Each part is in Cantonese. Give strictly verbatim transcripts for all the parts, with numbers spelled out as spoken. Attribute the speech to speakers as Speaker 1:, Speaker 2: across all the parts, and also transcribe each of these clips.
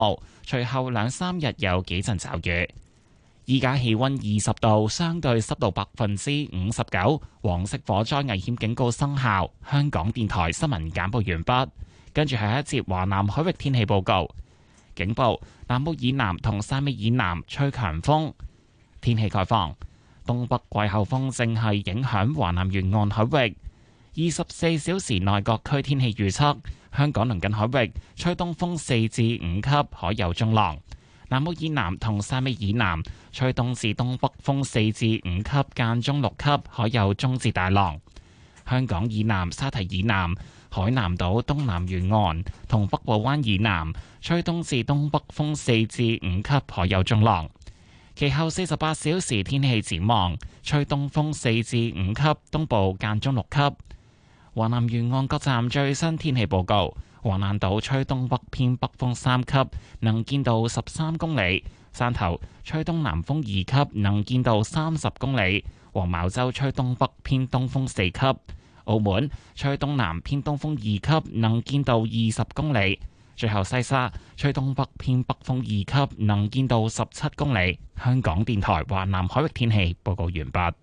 Speaker 1: 隨後兩三日有幾陣驟雨。依家氣溫二十度，相對濕度百分之五十九，黃色火災危險警告生效。香港電台新聞簡報完畢，跟住係一節華南海域天氣報告。警報：南澳以南同汕尾以南吹強風。天氣概況：東北季候風正係影響華南沿岸海域。二十四小時內各區天氣預測：香港鄰近海域吹東風四至五級，海有中浪。南澳以南同汕尾以南吹東至東北風四至五級，間中六級，海有中至大浪。香港以南沙堤以南、海南島東南沿岸同北部灣以南吹東至東北風四至五級，海有中浪。其後四十八小時天氣展望：吹東風四至五級，東部間中六級。華南沿岸各站最新天氣報告。橫瀾島吹東北偏北風三級，能見度十三公里；汕頭吹東南風二級，能見度三十公里；黃茅洲吹東北偏東風四級；澳門吹東南偏東風二級，能見度二十公里；最後西沙吹東北偏北風二級，能見度十七公里。香港電台華南海域天氣報告完畢。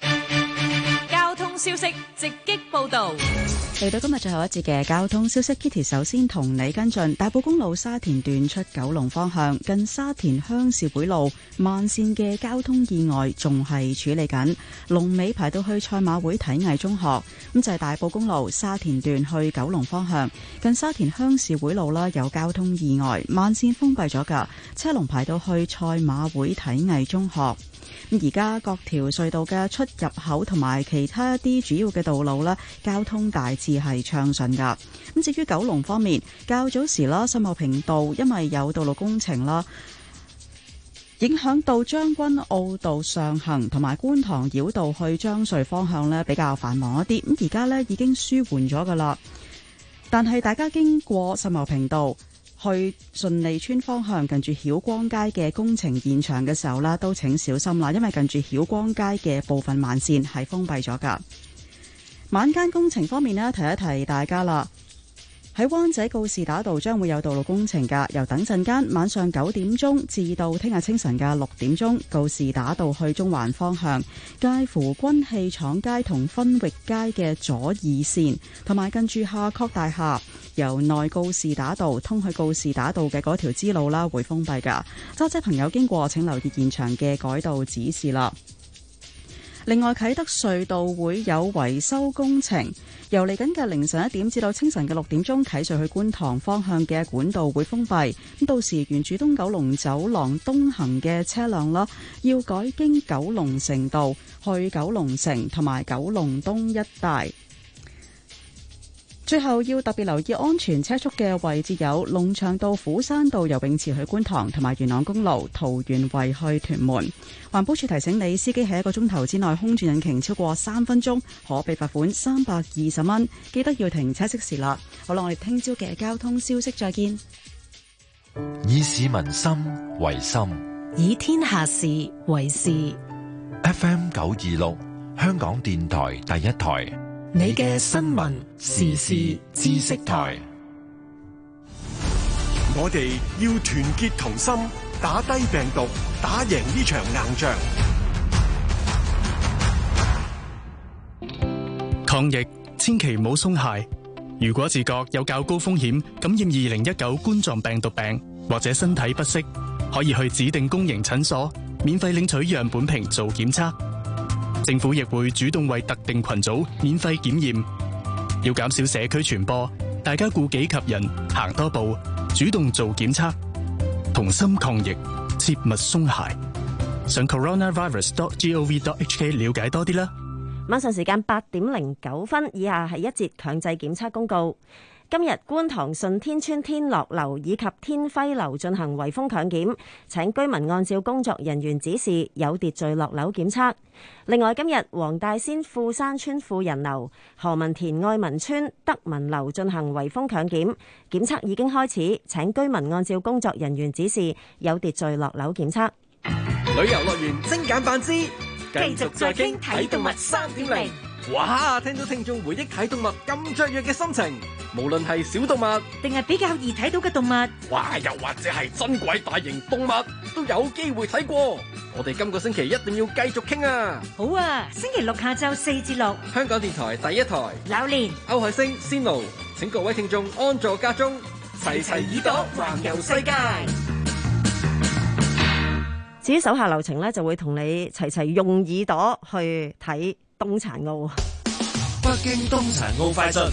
Speaker 2: 消息直擊報道，
Speaker 3: 嚟到今日最後一節嘅交通消息 ，Kitty 首先同你跟進大埔公路沙田段出九龍方向，近沙田鄉事會路慢線嘅交通意外仲係處理緊，龍尾排到去賽馬會體藝中學。咁就係大埔公路沙田段去九龍方向，近沙田鄉事會路啦，有交通意外，慢線封閉咗噶，車龍排到去賽馬會體藝中學。咁而家各條隧道嘅出入口同埋其他一啲主要嘅道路咧，交通大致係暢順噶。咁至於九龍方面，較早時啦，秀茂坪道因為有道路工程啦，影響到將軍澳道上行同埋觀塘繞道去將隧方向咧，比較繁忙一啲。咁而家咧已經舒緩咗噶啦，但係大家經過秀茂坪道去順利村方向近住曉光街嘅工程現場嘅時候呢，都請小心啦，因為近住曉光街嘅部分慢線係封閉咗噶。晚間工程方面呢，提一提大家啦。喺灣仔告士打道將會有道路工程㗎，由等陣間晚上九點鐘至到聽日清晨嘅六點鐘，告士打道去中環方向，介乎軍器廠街同分域街嘅左二線，同埋近住夏慤大廈由內告士打道通去告士打道嘅嗰條支路啦，會封閉㗎。揸車朋友經過請留意現場嘅改道指示啦。另外，啟德隧道會有維修工程，由嚟緊嘅凌晨一點至到清晨嘅六點鐘，啟隧去觀塘方向嘅管道會封閉。咁到時沿住東九龍走廊東行嘅車輛啦，要改經九龍城道去九龍城同埋九龍東一帶。最後要特別留意安全車速嘅位置有龍翔道、虎山道游泳池去觀塘，同埋元朗公路桃園圍去屯門。環保署提醒你，司機喺一個鐘頭之內空轉引擎超過三分鐘，可被罰款三百二十蚊。記得要停車熄匙啦。好啦，我哋聽朝嘅交通消息再見。
Speaker 4: 以市民心為心，
Speaker 2: 以天下事為事。
Speaker 4: F M 九二六，香港電台第一台。
Speaker 2: 你嘅新聞時事知識台，
Speaker 5: 我哋要團結同心，打低病毒，打贏呢場硬仗。
Speaker 6: 抗疫千祈唔好鬆懈。如果自覺有較高風險感染二零一九冠狀病毒病，或者身體不適，可以去指定公營診所免費領取樣本瓶做檢測。政府亦會主動為特定群組免費檢驗。要減少社區傳播，大家顧己及人，行多步，主動做檢測，同心抗疫，切勿鬆懈。上 coronavirus dot gov dot hk 了解多啲啦。
Speaker 7: 晚上時間八點零九分，以下係一節強制檢測公告。今日觀塘順天邨天樂樓以及天輝樓進行圍封強檢，請居民按照工作人員指示有秩序落樓檢測。另外，今日黃大仙富山邨富人樓、何文田愛民邨德民樓進行圍封強檢，檢測已經開始，請居民按照工作人員指示有秩序落樓檢測。
Speaker 8: 旅遊樂園精簡版之，繼續再傾睇動物三點零。 哇！聽到聽眾回憶睇動物咁雀躍嘅心情，無論係小動物
Speaker 9: 定係比較易睇到嘅動物，
Speaker 8: 哇，又或者係珍貴大型動物，都有機會睇過。我哋今個星期一定要繼續傾啊！
Speaker 9: 好啊，星期六下晝四至六，
Speaker 8: 香港電台第一台，
Speaker 9: 榴蓮、
Speaker 8: 歐海星、仙奴，請各位聽眾安坐家中，齊齊耳朵環遊世界。
Speaker 7: 至於手下留情咧，就會同你齊齊用耳朵去睇冬殘奧。
Speaker 2: 北京冬殘奧快訊。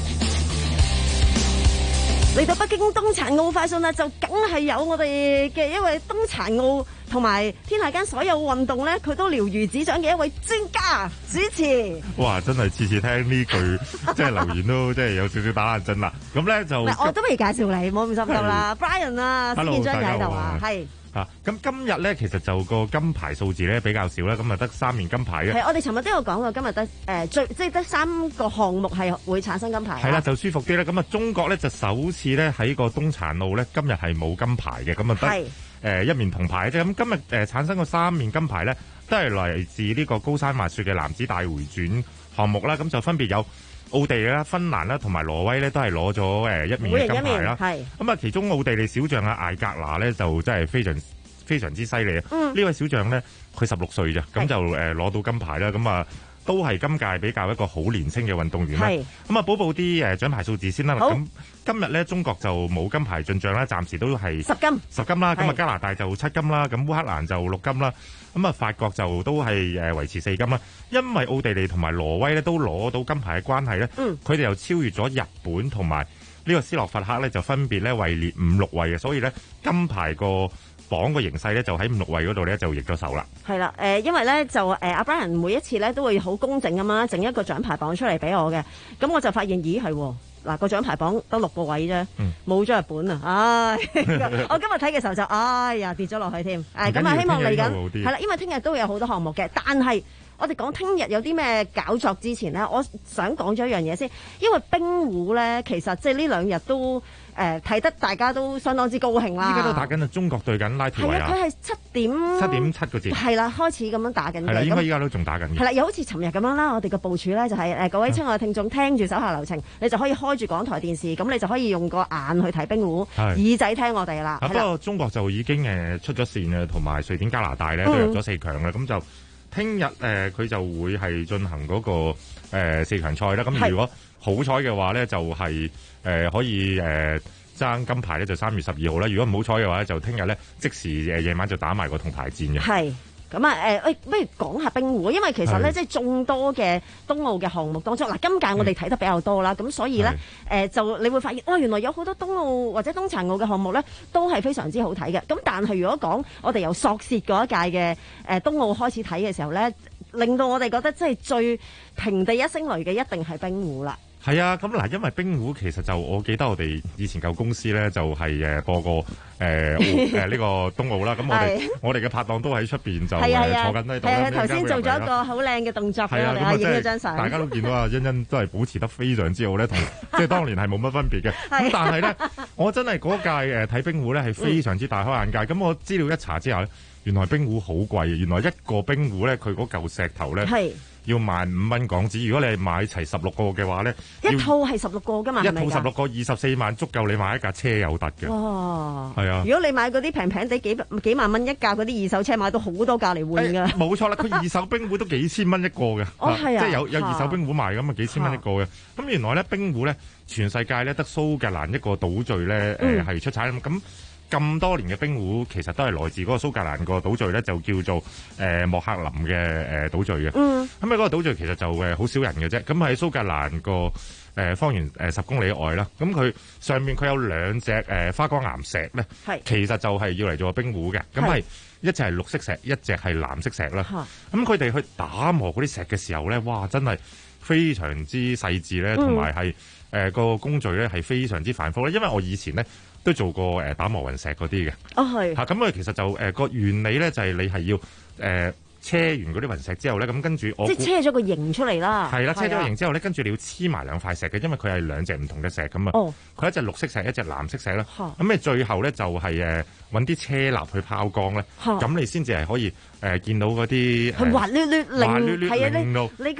Speaker 7: 嚟到北京冬殘奧快訊啦，就梗係有我哋嘅一位冬殘奧同埋天下間所有運動咧，佢都了如指掌嘅一位專家主持。
Speaker 10: 哇！真係次次聽呢句，即係留言都即係有少少打冷震啦。咁咧就
Speaker 7: 我都未介紹你，冇咁心急啦。Brian 啊，施建章就喺度啊，係。
Speaker 10: 啊！咁今日咧，其實就個金牌數字咧比較少啦，咁啊得三面金牌嘅。
Speaker 7: 係，我哋尋日都有講過，今日得誒最即係得三個項目係會產生金牌。
Speaker 10: 係啦，就舒服啲啦。咁啊，中國咧就首次咧喺個冬殘奧咧，今日係冇金牌嘅，咁啊得誒一面銅牌啫。咁今日誒產生個三面金牌咧，都係嚟自呢個高山滑雪嘅男子大回轉項目啦。咁就分別有奧地利啦、芬蘭啦同埋挪威咧，都係攞咗誒一面嘅金牌啦。係咁啊，其中奧地利小將啊艾格拿咧就真係非常非常之犀利啊！呢、嗯、位小將咧，佢十六歲咋，咁就誒攞到金牌啦。咁啊，都係今屆比較一個好年輕嘅運動員啦。咁啊，補報啲誒獎牌數字先啦。咁今日咧，中國就冇金牌進帳啦，暫時都係
Speaker 7: 十金
Speaker 10: 十金啦。咁啊，加拿大就七金啦，咁烏克蘭就六金啦。咁啊，法國就都係誒維持四金啦。因為奧地利同埋挪威咧都攞到金牌嘅關係咧，佢、嗯、哋又超越咗日本同埋呢個斯洛伐克咧，就分別咧位列五六位嘅，所以咧金牌個榜個形勢咧就喺五六位嗰度咧就易咗手啦。係啦，誒，因為咧就誒阿 Brian 每一次咧都會好公正咁樣整一個獎牌榜出嚟俾我嘅，咁我就發現咦係嗱個獎牌榜得六個位啫，冇咗日本啊！唉，我今日睇嘅時候就哎呀跌咗落去添。誒咁啊，希望嚟緊係啦，因為聽日都會有好多項目嘅，但係我哋講聽日有啲咩搞作之前咧，我想講咗一樣嘢先，因為冰壺咧其實即係呢兩日都誒睇得大家都相當之高興啦。依家都打緊啊，中國對緊拉脫維亞。係啊，佢係七點七點七個字。係啦，開始咁樣打緊嘅。係啦，應該依家都仲打緊嘅。係啦，又好似尋日咁樣啦，我哋嘅部署咧就係誒各位親愛嘅聽眾聽住手下留情，你就可以開住港台電視，咁你就可以用個眼去睇冰壺，耳仔聽我哋啦。不過中國就已經誒出咗線啊，同埋瑞典、加拿大咧都入咗四強啦，咁就。聽日誒佢就會係進行嗰、那個、呃、四強賽啦。咁如果好彩嘅話咧，就係、是、誒、呃、可以誒爭、呃、金牌咧，就三月十二號啦。如果唔好彩嘅話咧，就聽日咧即時誒夜晚就打埋個銅牌戰嘅。係。咁啊誒，喂，不如講下冰壺，因為其實咧，即係眾多嘅冬奧嘅項目當中，嗱，今屆我哋睇得比較多啦，咁、嗯、所以咧，誒、呃、就你會發現，哇、哦，原來有好多冬奧或者冬殘奧嘅項目咧，都係非常之好睇嘅。咁但係如果講我哋由索契嗰一屆嘅誒冬奧開始睇嘅時候咧，令到我哋覺得即係最平地一聲雷嘅一定係冰壺啦。係啊，咁嗱，因為冰壺其實就我記得我哋以前舊公司咧就係誒播過誒誒呢個冬奧啦，咁我哋我哋嘅拍檔都喺出邊就坐緊喺度。係啊，頭先做咗一個好靚嘅動作俾我哋啊，影咗張相。大家都見到啊，欣欣都係保持得非常之好咧，同即係當年係冇乜分別嘅。咁但係咧，我真係嗰屆誒睇冰壺咧係非常之大開眼界。咁我資料一查之後咧，原來冰壺好貴，原來一個冰壺咧佢嗰嚿石頭咧要萬五蚊港紙，如果你係買齊十六個嘅話咧，一套係十六個㗎嘛，一套十六個二十四萬，足夠你買一架車有得嘅。哇！係啊，如果你買嗰啲平平地幾幾萬蚊一架嗰啲二手車，買到好多架嚟換㗎。冇錯啦，佢二手冰壺都幾千蚊一個嘅。哦，係啊，即係有有二手冰壺賣咁啊，幾千蚊一個嘅。咁原來咧冰壺咧，全世界咧得蘇格蘭一個島嶼咧，誒係出產咁。咁多年嘅冰壺其實都係來自嗰個蘇格蘭個島嶼咧，就叫做誒、呃、莫克林嘅誒島嶼嘅。嗯。咁喺嗰個島嶼其實就誒好少人嘅啫。咁喺蘇格蘭個誒方圓誒十公里外啦。咁佢上面佢有兩隻誒、呃、花崗岩石咧，係其實就係要嚟做冰壺嘅。咁係一隻係綠色石，一隻係藍色石啦。咁佢哋去打磨嗰啲石嘅時候咧，哇！真係非常之細緻咧，同埋係誒個工序咧係非常之繁複咧。因為我以前咧都做過誒打磨雲石嗰啲嘅。哦，係。嚇，咁佢其實就誒個原理咧就係你係要誒車完嗰啲雲石之後咧，咁跟住我即係車咗個形出嚟啦。係啦，車咗個形之後咧，跟住你要黐埋兩塊石嘅，因為佢係兩隻唔同嘅石咁啊。哦。佢一隻綠色石，一隻藍色石啦。嚇。咁你最後咧就係誒揾啲車蠟去拋光咧。嚇。咁你先至係可以誒見到嗰啲係滑捋捋，滑捋捋，係啊，你你個。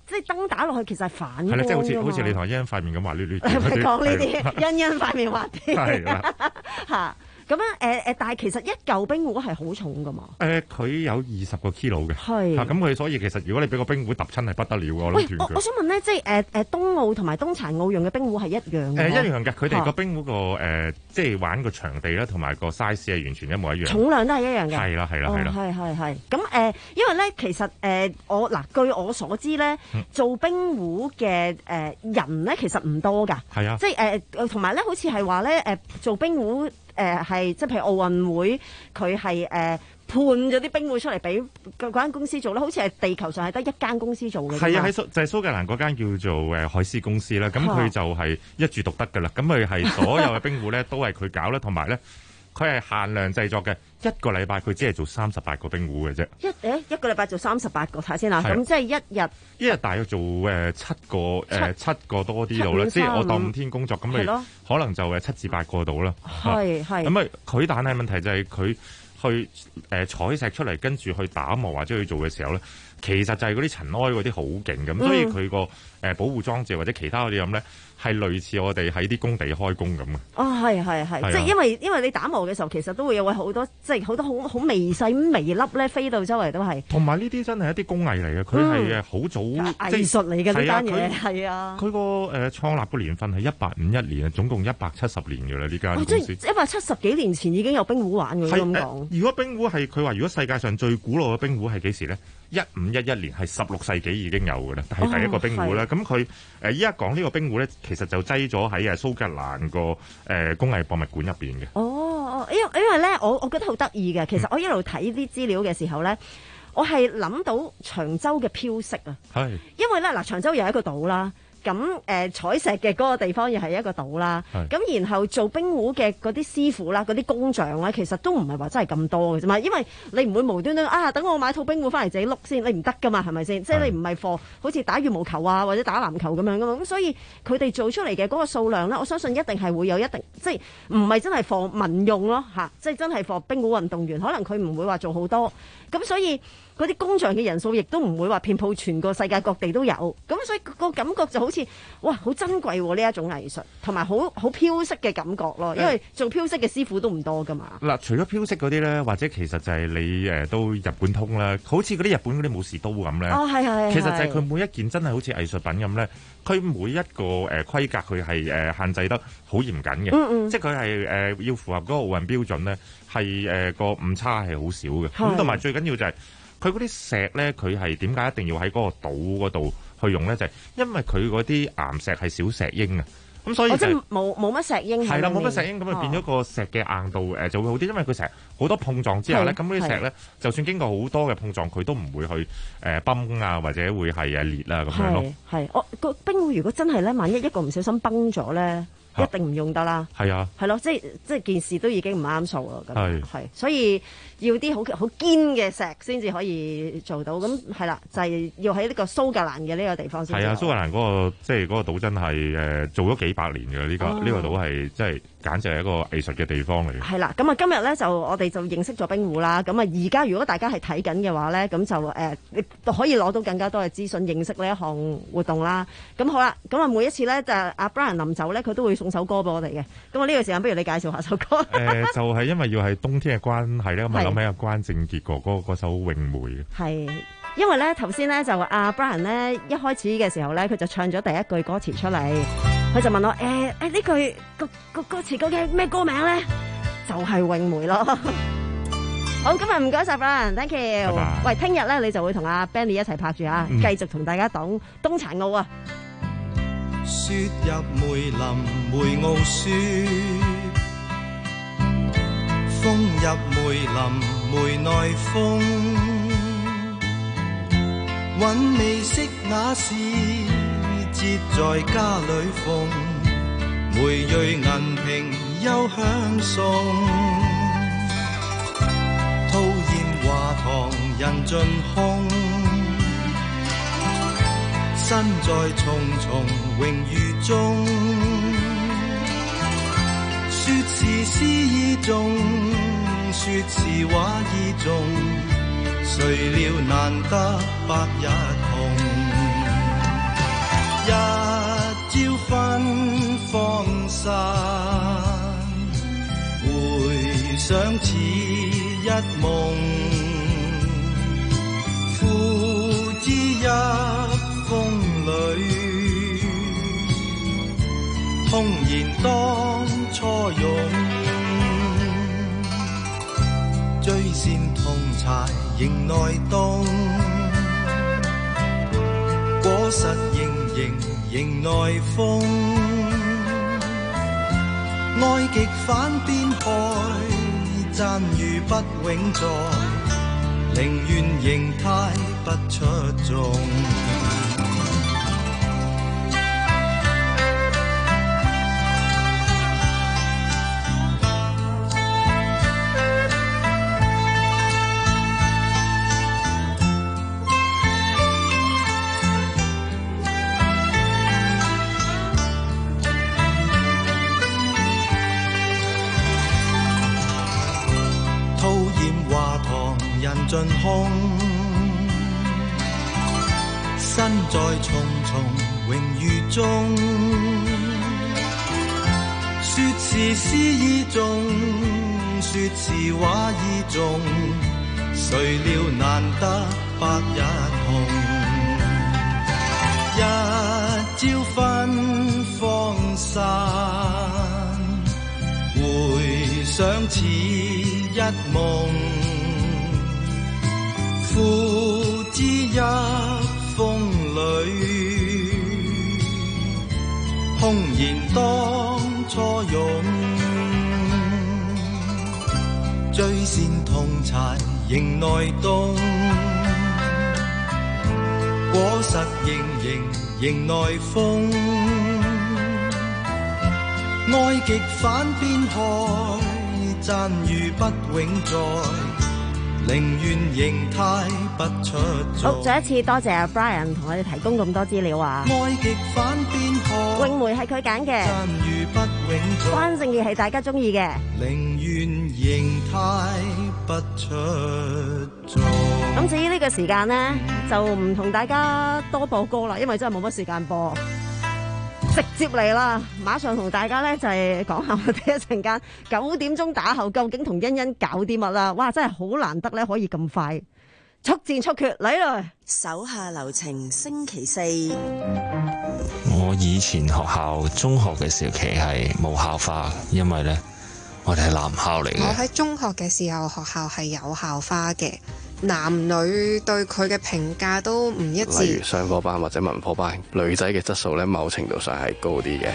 Speaker 7: 即係燈打落去，其實係反光㗎嘛。
Speaker 10: 係啦，即係好似好似你同阿欣塊面咁滑捋捋。
Speaker 7: 係咪講呢啲？欣欣塊面滑啲。
Speaker 10: 係啦。
Speaker 7: 嚇！咁樣誒誒，但係其實一嚿冰壺係好重噶嘛？誒、
Speaker 10: 呃，佢有二十個 kilo 嘅，
Speaker 7: 係
Speaker 10: 咁佢所以其實如果你俾個冰壺揼親係不得了，我
Speaker 7: 喂
Speaker 10: 諗斷
Speaker 7: 我我想問咧，即係誒誒東澳同埋東殘澳用嘅冰壺係一樣嘅？
Speaker 10: 誒、呃、一樣嘅，佢哋個冰壺個誒即係玩個場地啦，同埋個 size 係完全一模一樣，
Speaker 7: 重量都係一樣嘅。
Speaker 10: 係啦係啦係啦，
Speaker 7: 係係係。咁誒、呃，因為咧其實誒、呃、我嗱據我所知咧，
Speaker 10: 嗯、
Speaker 7: 做冰壺嘅誒人咧其實唔多㗎。係啊，即係誒同埋咧，好似係話咧誒做冰壺。誒係即係譬如奧運會，佢係誒判咗啲冰壺出嚟俾嗰間公司做啦，好似係地球上係得一間公司做嘅。
Speaker 10: 係啊，喺蘇就係、是、蘇格蘭嗰間叫做誒海獅公司啦，咁佢就係一注獨得㗎啦。咁佢係所有嘅冰壺咧都係佢搞啦，同埋咧佢係限量製作嘅，一個禮拜佢只係做三十八個冰壺嘅啫。一
Speaker 7: 誒一個禮拜做三十八個，睇先啦。咁即係一日
Speaker 10: 一日大約做誒七個誒七個多啲度啦，即係我當五天工作咁咪可能就誒七至八個度啦。
Speaker 7: 係係
Speaker 10: 咁啊，佢但係問題就係佢去誒採石出嚟，跟住去打磨或者去做嘅時候咧，其實就係嗰啲塵埃嗰啲好勁咁，所以佢個誒保護裝置或者其他嗰啲咁咧，係類似我哋喺啲工地開工咁嘅。
Speaker 7: 哦，係係係，即係因為因為你打磨嘅時候，其實都會有好多即係好多好好微細微粒咧飛到周圍都係。同埋呢啲真係一啲工藝嚟嘅，佢係誒好早藝術嚟嘅呢單嘢，係啊。
Speaker 10: 佢個誒創立個年份係一八五一年啊，總共一百七十年嘅啦呢間公司。
Speaker 7: 即係一百七十幾年前已經有冰壺玩嘅咁講。
Speaker 10: 如果冰壺係佢話，如果世界上最古老嘅冰壺係幾時咧？一五一一年係十六世紀已經有嘅啦，但係第一個冰壺啦。咁佢誒依家講呢個冰壺咧，其實就擠咗喺誒蘇格蘭個誒工藝博物館入邊嘅。
Speaker 7: 哦哦，因為因為咧，我我覺得好得意嘅。其實我一路睇啲資料嘅時候咧，我係諗到長洲嘅飄色啊。係。因為咧嗱，長洲又係一個島啦。咁誒、呃、採石嘅嗰個地方又係一個島啦，咁然後做冰壺嘅嗰啲師傅啦，嗰啲工匠咧，其實都唔係話真係咁多嘅啫嘛，因為你唔會無端端啊，等我買套冰壺翻嚟自己碌先，你唔得噶嘛，係咪先？即係你唔係貨，好似打羽毛球啊或者打籃球咁樣噶嘛，咁所以佢哋做出嚟嘅嗰個數量咧，我相信一定係會有一定，即係唔係真係貨民用咯嚇，即係真係貨冰壺運動員，可能佢唔會話做好多，咁所以。嗰啲工匠嘅人數亦都唔會話遍佈全個世界各地都有，咁所以個感覺就好似哇好珍貴喎呢一種藝術，同埋好好飄色嘅感覺咯，因為做飄色嘅師傅都唔多噶嘛。嗱、嗯，
Speaker 10: 除咗飄色嗰啲咧，或者其實就係你誒都日本通啦，好似嗰啲日本嗰啲武士刀咁咧。哦，係係。其實就係佢每一件真係好似藝術品咁咧，佢每一個誒規格佢係誒限制得好嚴謹嘅，嗯嗯，即係佢係誒要符合嗰個奧運標準咧，係誒個誤差係好少嘅。咁同埋最緊要就係、是。佢嗰啲石咧，佢係點解一定要喺嗰個島嗰度去用咧？就係、是、因為佢嗰啲岩石係小石英啊，咁所以、就是哦、即係冇冇乜石英。係啦，冇乜石英，咁就變咗個石嘅硬度誒就會好啲，因為佢成日好多碰撞之後咧，咁嗰啲石咧，就算經過好多嘅碰撞，佢都唔會去誒崩啊，或者會係誒裂啊咁樣咯。係，我個冰壺如果真係咧，萬一一個唔小心崩咗咧。一定唔用得啦，係啊，係咯，即係即係件事都已經唔啱數啦，咁係，係，所以要啲好好堅嘅石先至可以做到，咁係啦，就係、是、要喺呢個蘇格蘭嘅呢個地方先。係啊，蘇格蘭嗰、那個即係嗰個島真係誒、呃、做咗幾百年嘅呢、這個呢、哦這個島係即係簡直係一個藝術嘅地方嚟嘅。係啦，咁啊今日咧就我哋就認識咗冰壺啦，咁啊而家如果大家係睇緊嘅話咧，咁就誒你、呃、可以攞到更加多嘅資訊，認識呢一項活動啦。咁好啦，咁啊每一次咧就阿 Brian 臨走咧，佢都會送首歌俾我哋嘅。咁我呢個時間不如你介紹下首歌。誒、呃，就係、是、因為要係冬天嘅關係咧，咁啊諗起阿關正傑哥嗰嗰首《詠梅》嘅。係，因為咧頭先咧就阿 Brian 咧一開始嘅時候咧，佢就唱咗第一句歌詞出嚟，佢就問我誒誒呢句個個歌詞究竟咩歌名咧？就係、是《詠梅》咯。好，今日唔該晒 Brian，thank you。喂，聽日咧你就會同阿 Benny 一齊拍住啊，繼、嗯、續同大家講東殘澳啊。雪入梅林梅澳雪，風入梅林梅內風，韻味色雅士節在家裏逢，梅蕊銀瓶幽香送，吐煙華堂人盡空，身在重重榮譽中，說是詩意重，說是畫意重，誰料難得百日紅。
Speaker 11: 一朝分芳散，回想似一夢，付之一風裏，空言當初勇，醉仙同柴迎內凍，果實盈盈迎內風，愛極反變害，讚譽不永在，寧願形態不出眾。盡空，身在重重榮譽中，說是詩意重，說是畫意重，誰料難得百日紅。一朝分芳散，回想似一夢，付之一風裏，空言當初勇，醉仙同柴迎內凍，果實盈盈迎內風，愛極反變害，讚譽不永在，寧願形態不出眾。
Speaker 7: 好，再一次多謝阿 Brian 同我哋提供咁多資料啊！
Speaker 11: 愛極反變害，
Speaker 7: 詠梅係佢揀嘅，
Speaker 11: 讚譽不永在，
Speaker 7: 關正義係大家中意嘅，
Speaker 11: 寧願形態不出眾。
Speaker 7: 咁至於呢個時間呢，就唔同大家多播歌啦，因為真係冇乜時間播。直接嚟啦，馬上同大家咧就係講下我哋一陣間九點鐘打後究竟同欣欣搞啲乜啦？哇，真係好難得咧，可以咁快速戰速決嚟啦！
Speaker 12: 手下留情，星期四。
Speaker 13: 我以前學校中學嘅時期係冇校花，因為咧我哋係男校嚟嘅。
Speaker 14: 我喺中學嘅時候，學校係有校花嘅。男女對佢嘅評價都唔一致，
Speaker 15: 例如商科班或者文科班，女仔嘅質素咧，某程度上係高啲嘅。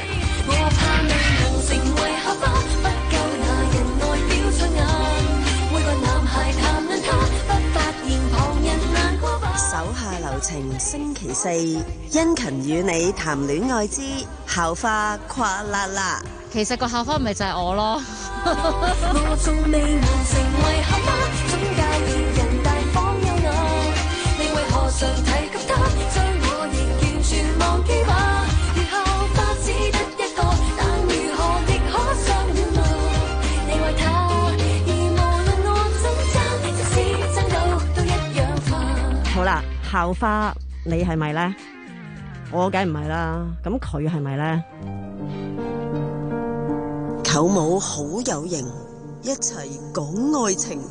Speaker 12: 手下留情，星期四，殷勤與你談戀愛之校花跨啦啦。
Speaker 16: 其實個校花咪就係我咯。
Speaker 17: 我仲未能成為校花，總教練人大方優雅，你為何常提及他，將我亦完全忘記吧？如校花只得一個，但如何亦可相戀啊！你為他，而無論我怎爭，即使爭到都一樣化。
Speaker 7: 好啦，校花你係咪咧？我梗唔係啦，咁佢係咪咧？
Speaker 12: 舅母好有型，一齊講愛情。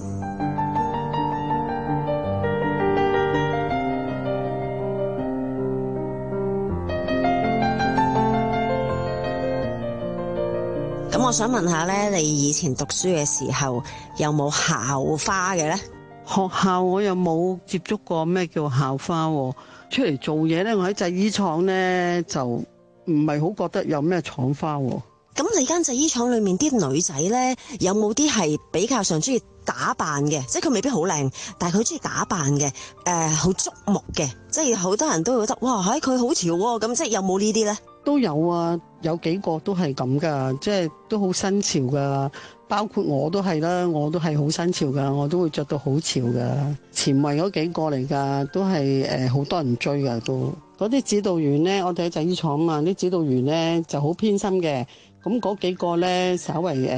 Speaker 12: 咁我想問下咧，你以前讀書嘅時候有冇校花嘅咧？
Speaker 18: 學校我又冇接觸過咩叫校花喎。出嚟做嘢咧，我喺製衣廠咧就唔係好覺得有咩廠花喎。
Speaker 12: 咁你間製衣廠裏面啲女仔咧，有冇啲係比較上中意打扮嘅？即係佢未必好靚，但係佢中意打扮嘅，誒好觸目嘅，即係好多人都會覺得哇，喺佢好潮喎。咁即係有冇呢啲咧？
Speaker 18: 都有啊，有幾個都係咁噶，即係都好新潮噶。包括我都係啦，我都係好新潮噶，我都會着到好潮噶。前衛嗰幾個嚟噶，都係誒好多人追噶都。嗰啲指導員咧，我哋喺製衣廠嘛，啲指導員咧就好偏心嘅。咁嗰幾個咧，稍為誒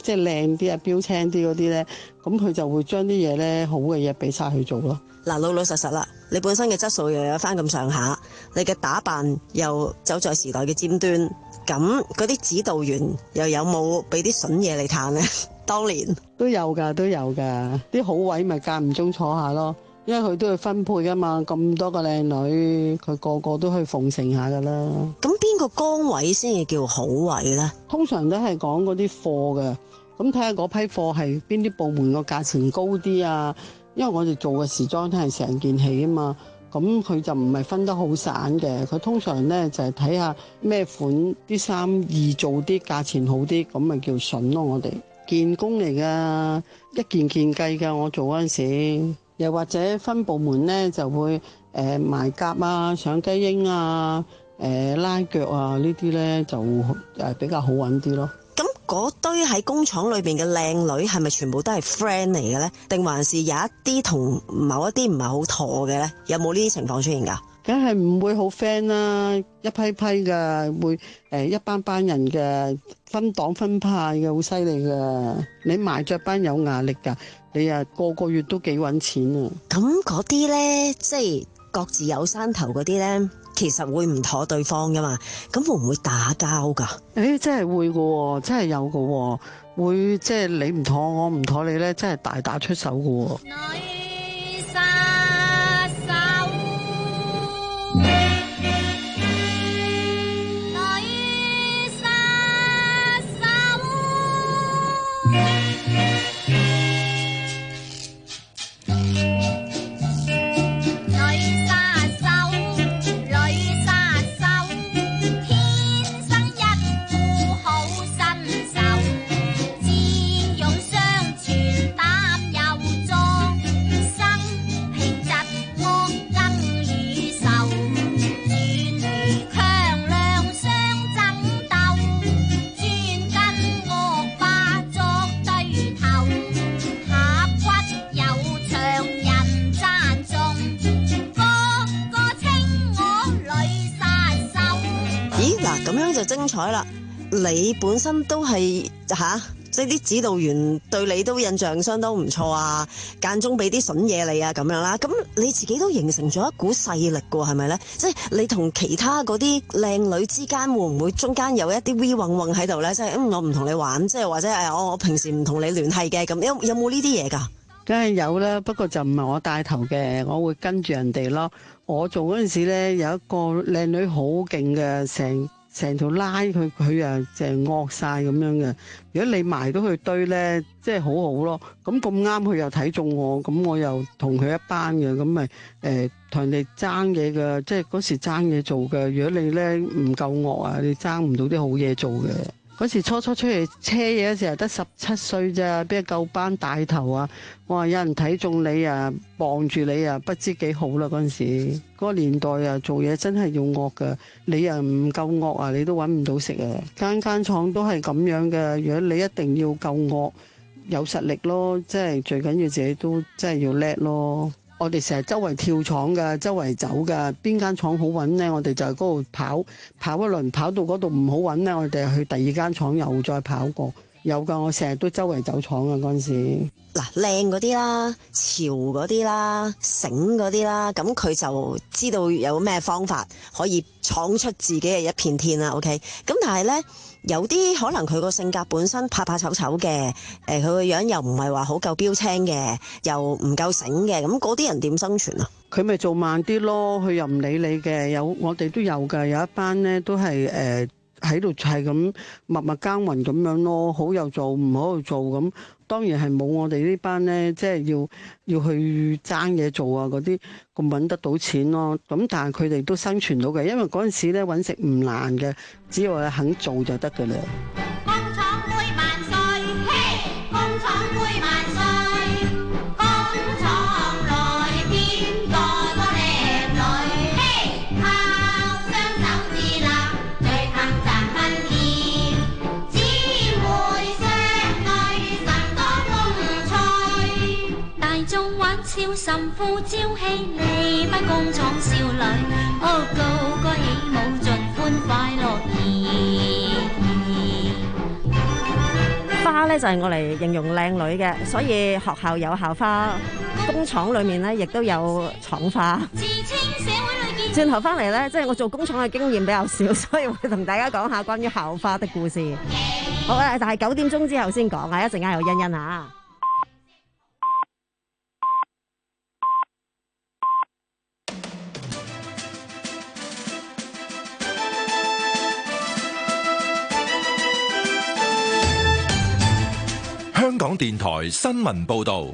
Speaker 18: 即係靚啲啊、標青啲嗰啲咧，咁佢就會將啲嘢咧好嘅嘢俾晒佢做咯。
Speaker 12: 嗱，老老實實啦，你本身嘅質素又有翻咁上下，你嘅打扮又走在時代嘅尖端，咁嗰啲指導員又有冇俾啲筍嘢嚟嘆咧？當年
Speaker 18: 都有㗎，都有㗎，啲好位咪間唔中坐下咯。因為佢都要分配噶嘛，咁多個靚女，佢個個都去奉承下噶啦。
Speaker 12: 咁邊個崗位先至叫好位呢？
Speaker 18: 通常都係講嗰啲貨嘅，咁睇下嗰批貨係邊啲部門個價錢高啲啊。因為我哋做嘅時裝都係成件起啊嘛，咁佢就唔係分得好散嘅。佢通常呢就係睇下咩款啲衫易做啲，價錢好啲，咁咪叫筍咯。我哋件工嚟噶，一件件計噶。我做嗰陣時。又或者分部門咧就會誒埋甲啊、上雞英啊、誒、呃、拉腳啊呢啲咧就誒比較好揾啲咯。
Speaker 12: 咁嗰堆喺工廠裏邊嘅靚女係咪全部都係 friend 嚟嘅咧？定還是有一啲同某一啲唔係好妥嘅咧？有冇呢啲情況出現㗎？
Speaker 18: 梗係唔會好 friend 啦，一批批嘅，會誒一班班人嘅，分黨分派嘅，好犀利㗎。你賣著班有壓力㗎。你啊，個個月都幾揾錢啊！
Speaker 12: 咁嗰啲呢，即係各自有山頭嗰啲呢，其實會唔妥對方噶嘛？咁會唔會打交噶？
Speaker 18: 誒，真係會嘅喎，真係有嘅喎，會即係你唔妥我唔妥你呢，真係大打出手嘅喎。女殺手，女殺手。
Speaker 12: 精彩啦！你本身都係吓，即係啲指導員對你都印象相當唔錯啊，間中俾啲筍嘢你啊，咁樣啦。咁你自己都形成咗一股勢力㗎，係咪呢？即係你同其他嗰啲靚女之間會唔會中間有一啲 V 混混喺度呢？即係嗯，我唔同你玩，即係或者誒，我我平時唔同你聯繫嘅，咁有有冇呢啲嘢㗎？
Speaker 18: 梗係有啦，不過就唔係我帶頭嘅，我會跟住人哋咯。我做嗰陣時呢，有一個靚女好勁嘅，成成條拉佢佢啊，就係惡晒咁樣嘅。如果你埋到佢堆咧，即係好好咯。咁咁啱佢又睇中我，咁我又同佢一班嘅，咁咪誒同人哋爭嘢嘅，即係嗰時爭嘢做嘅。如果你咧唔夠惡啊，你爭唔到啲好嘢做嘅。嗰時初初出嚟車嘢嗰時候得十七歲咋，邊個夠班帶頭啊？我話有人睇中你啊，傍住你啊，不知幾好啦。嗰陣時嗰個年代啊，做嘢真係要惡噶，你啊唔夠惡啊，你都揾唔到食啊。間間廠都係咁樣嘅，如果你一定要夠惡，有實力咯，即係最緊要自己都真係要叻咯。我哋成日周圍跳廠㗎，周圍走㗎，邊間廠好揾呢？我哋就喺嗰度跑跑一輪，跑到嗰度唔好揾呢，我哋去第二間廠又再跑過。有㗎，我成日都周圍走廠啊嗰陣時。
Speaker 12: 嗱，靚嗰啲啦，潮嗰啲啦，醒嗰啲啦，咁佢就知道有咩方法可以闖出自己嘅一片天啦。OK，咁但係呢，有啲可能佢個性格本身怕怕醜醜嘅，誒佢個樣又唔係話好夠標青嘅，又唔夠醒嘅，咁嗰啲人點生存啊？
Speaker 18: 佢咪做慢啲咯，佢又唔理你嘅。有我哋都有㗎，有一班呢都係誒喺度係咁默默耕耘咁樣咯，好又做，唔好又做咁。當然係冇我哋呢班呢，即係要要去爭嘢做啊嗰啲咁揾得到錢咯。咁但係佢哋都生存到嘅，因為嗰陣時咧揾食唔難嘅，只要你肯做就得㗎啦。工廠每萬歲，嘿！工廠每萬歲，工廠內邊個個靚女，嘿！靠雙手自立，最肯賺蚊錢，姊妹相對神多風趣，大眾玩笑甚富朝氣，你班工廠少女，哦個個起舞盡歡快樂兒。
Speaker 7: 花咧就係我嚟形容靚女嘅，所以學校有校花，工廠裏面咧亦都有廠花。轉頭翻嚟咧，即係我做工廠嘅經驗比較少，所以會同大家講下關於校花的故事。好啊，但係九點鐘之後先講啊，一陣間有欣欣啊。
Speaker 4: 香港電台新聞報道，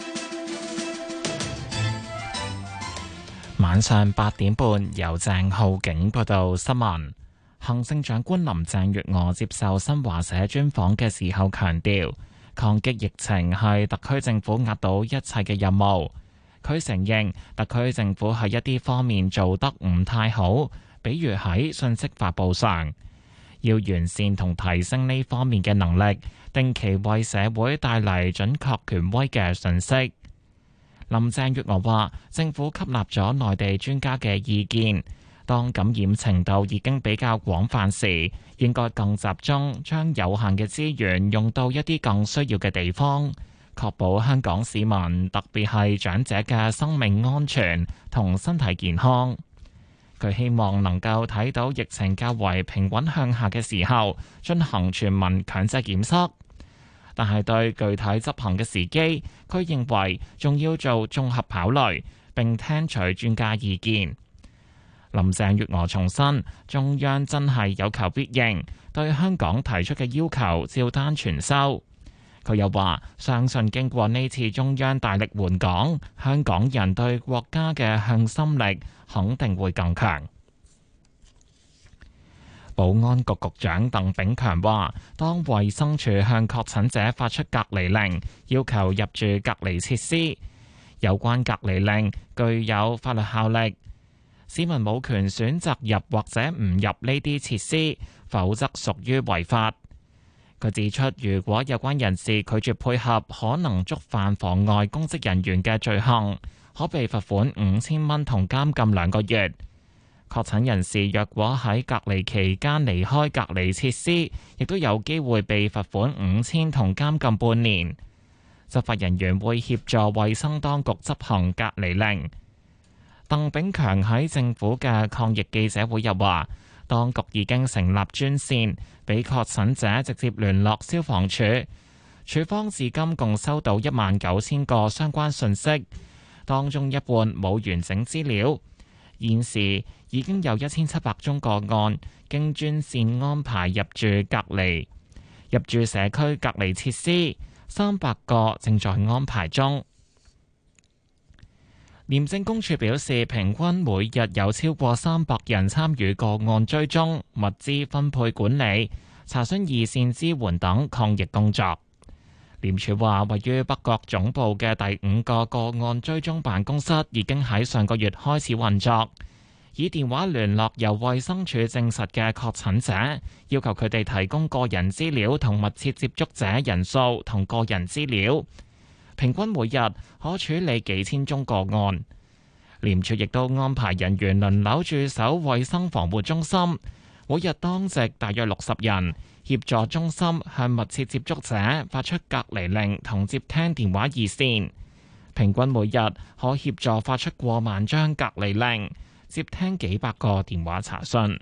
Speaker 1: 晚上八點半由鄭浩景報道新聞。行政長官林鄭月娥接受新華社專訪嘅時候強調，抗擊疫情係特區政府壓倒一切嘅任務。佢承認特區政府喺一啲方面做得唔太好，比如喺信息發佈上，要完善同提升呢方面嘅能力，定期為社會帶嚟準確權威嘅信息。林鄭月娥話：政府吸納咗內地專家嘅意見，當感染程度已經比較廣泛時，應該更集中將有限嘅資源用到一啲更需要嘅地方，確保香港市民，特別係長者嘅生命安全同身體健康。佢希望能夠睇到疫情較為平穩向下嘅時候，進行全民強制檢測。但係對具體執行嘅時機，佢認為仲要做綜合考慮，並聽取專家意見。林鄭月娥重申，中央真係有求必應，對香港提出嘅要求照單全收。佢又話，相信經過呢次中央大力援港，香港人對國家嘅向心力肯定會更強。保安局局長鄧炳強話，當衛生署向確診者發出隔離令，要求入住隔離設施，有關隔離令具有法律效力，市民冇權選擇入或者唔入呢啲設施，否則屬於違法。佢指出，如果有關人士拒絕配合，可能觸犯妨礙公職人員嘅罪行，可被罰款五千蚊同監禁兩個月。確診人士若果喺隔離期間離開隔離設施，亦都有機會被罰款五千同監禁半年。執法人員會協助衛生當局執行隔離令。鄧炳強喺政府嘅抗疫記者會又話，當局已經成立專線，俾確診者直接聯絡消防處。處方至今共收到一萬九千個相關訊息，當中一半冇完整資料。現時已經有一千七百宗個案經專線安排入住隔離，入住社區隔離設施，三百個正在安排中。廉政公署表示，平均每日有超過三百人參與個案追蹤、物資分配管理、查詢二線支援等抗疫工作。廉署話，位於北角總部嘅第五個個案追蹤辦公室已經喺上個月開始運作，以電話聯絡由衛生署證實嘅確診者，要求佢哋提供個人資料同密切接觸者人數同個人資料，平均每日可處理幾千宗個案。廉署亦都安排人員輪流駐守衛生防護中心，每日當值大約六十人，協助中心向密切接觸者發出隔離令同接聽電話二線，平均每日可協助發出過萬張隔離令，接聽幾百個電話查詢。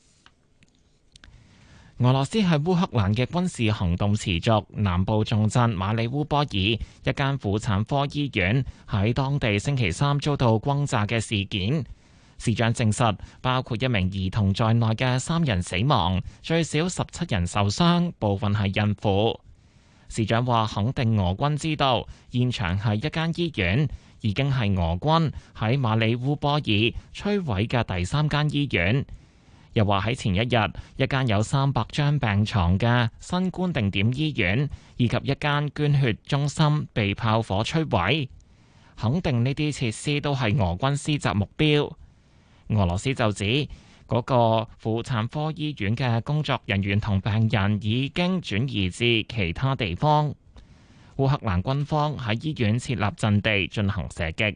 Speaker 1: 俄羅斯喺烏克蘭嘅軍事行動持續，南部重鎮馬里烏波爾一間婦產科醫院喺當地星期三遭到轟炸嘅事件，市長證實包括一名兒童在內嘅三人死亡，最少十七人受傷，部分係孕婦。市長話肯定俄軍知道現場係一間醫院，已經係俄軍喺馬里烏波爾摧毀嘅第三間醫院。又話喺前一日，一間有三百張病床嘅新冠定點醫院以及一間捐血中心被炮火摧毀，肯定呢啲設施都係俄軍施襲目標。俄羅斯就指嗰個婦產科醫院嘅工作人員同病人已經轉移至其他地方。烏克蘭軍方喺醫院設立陣地進行射擊。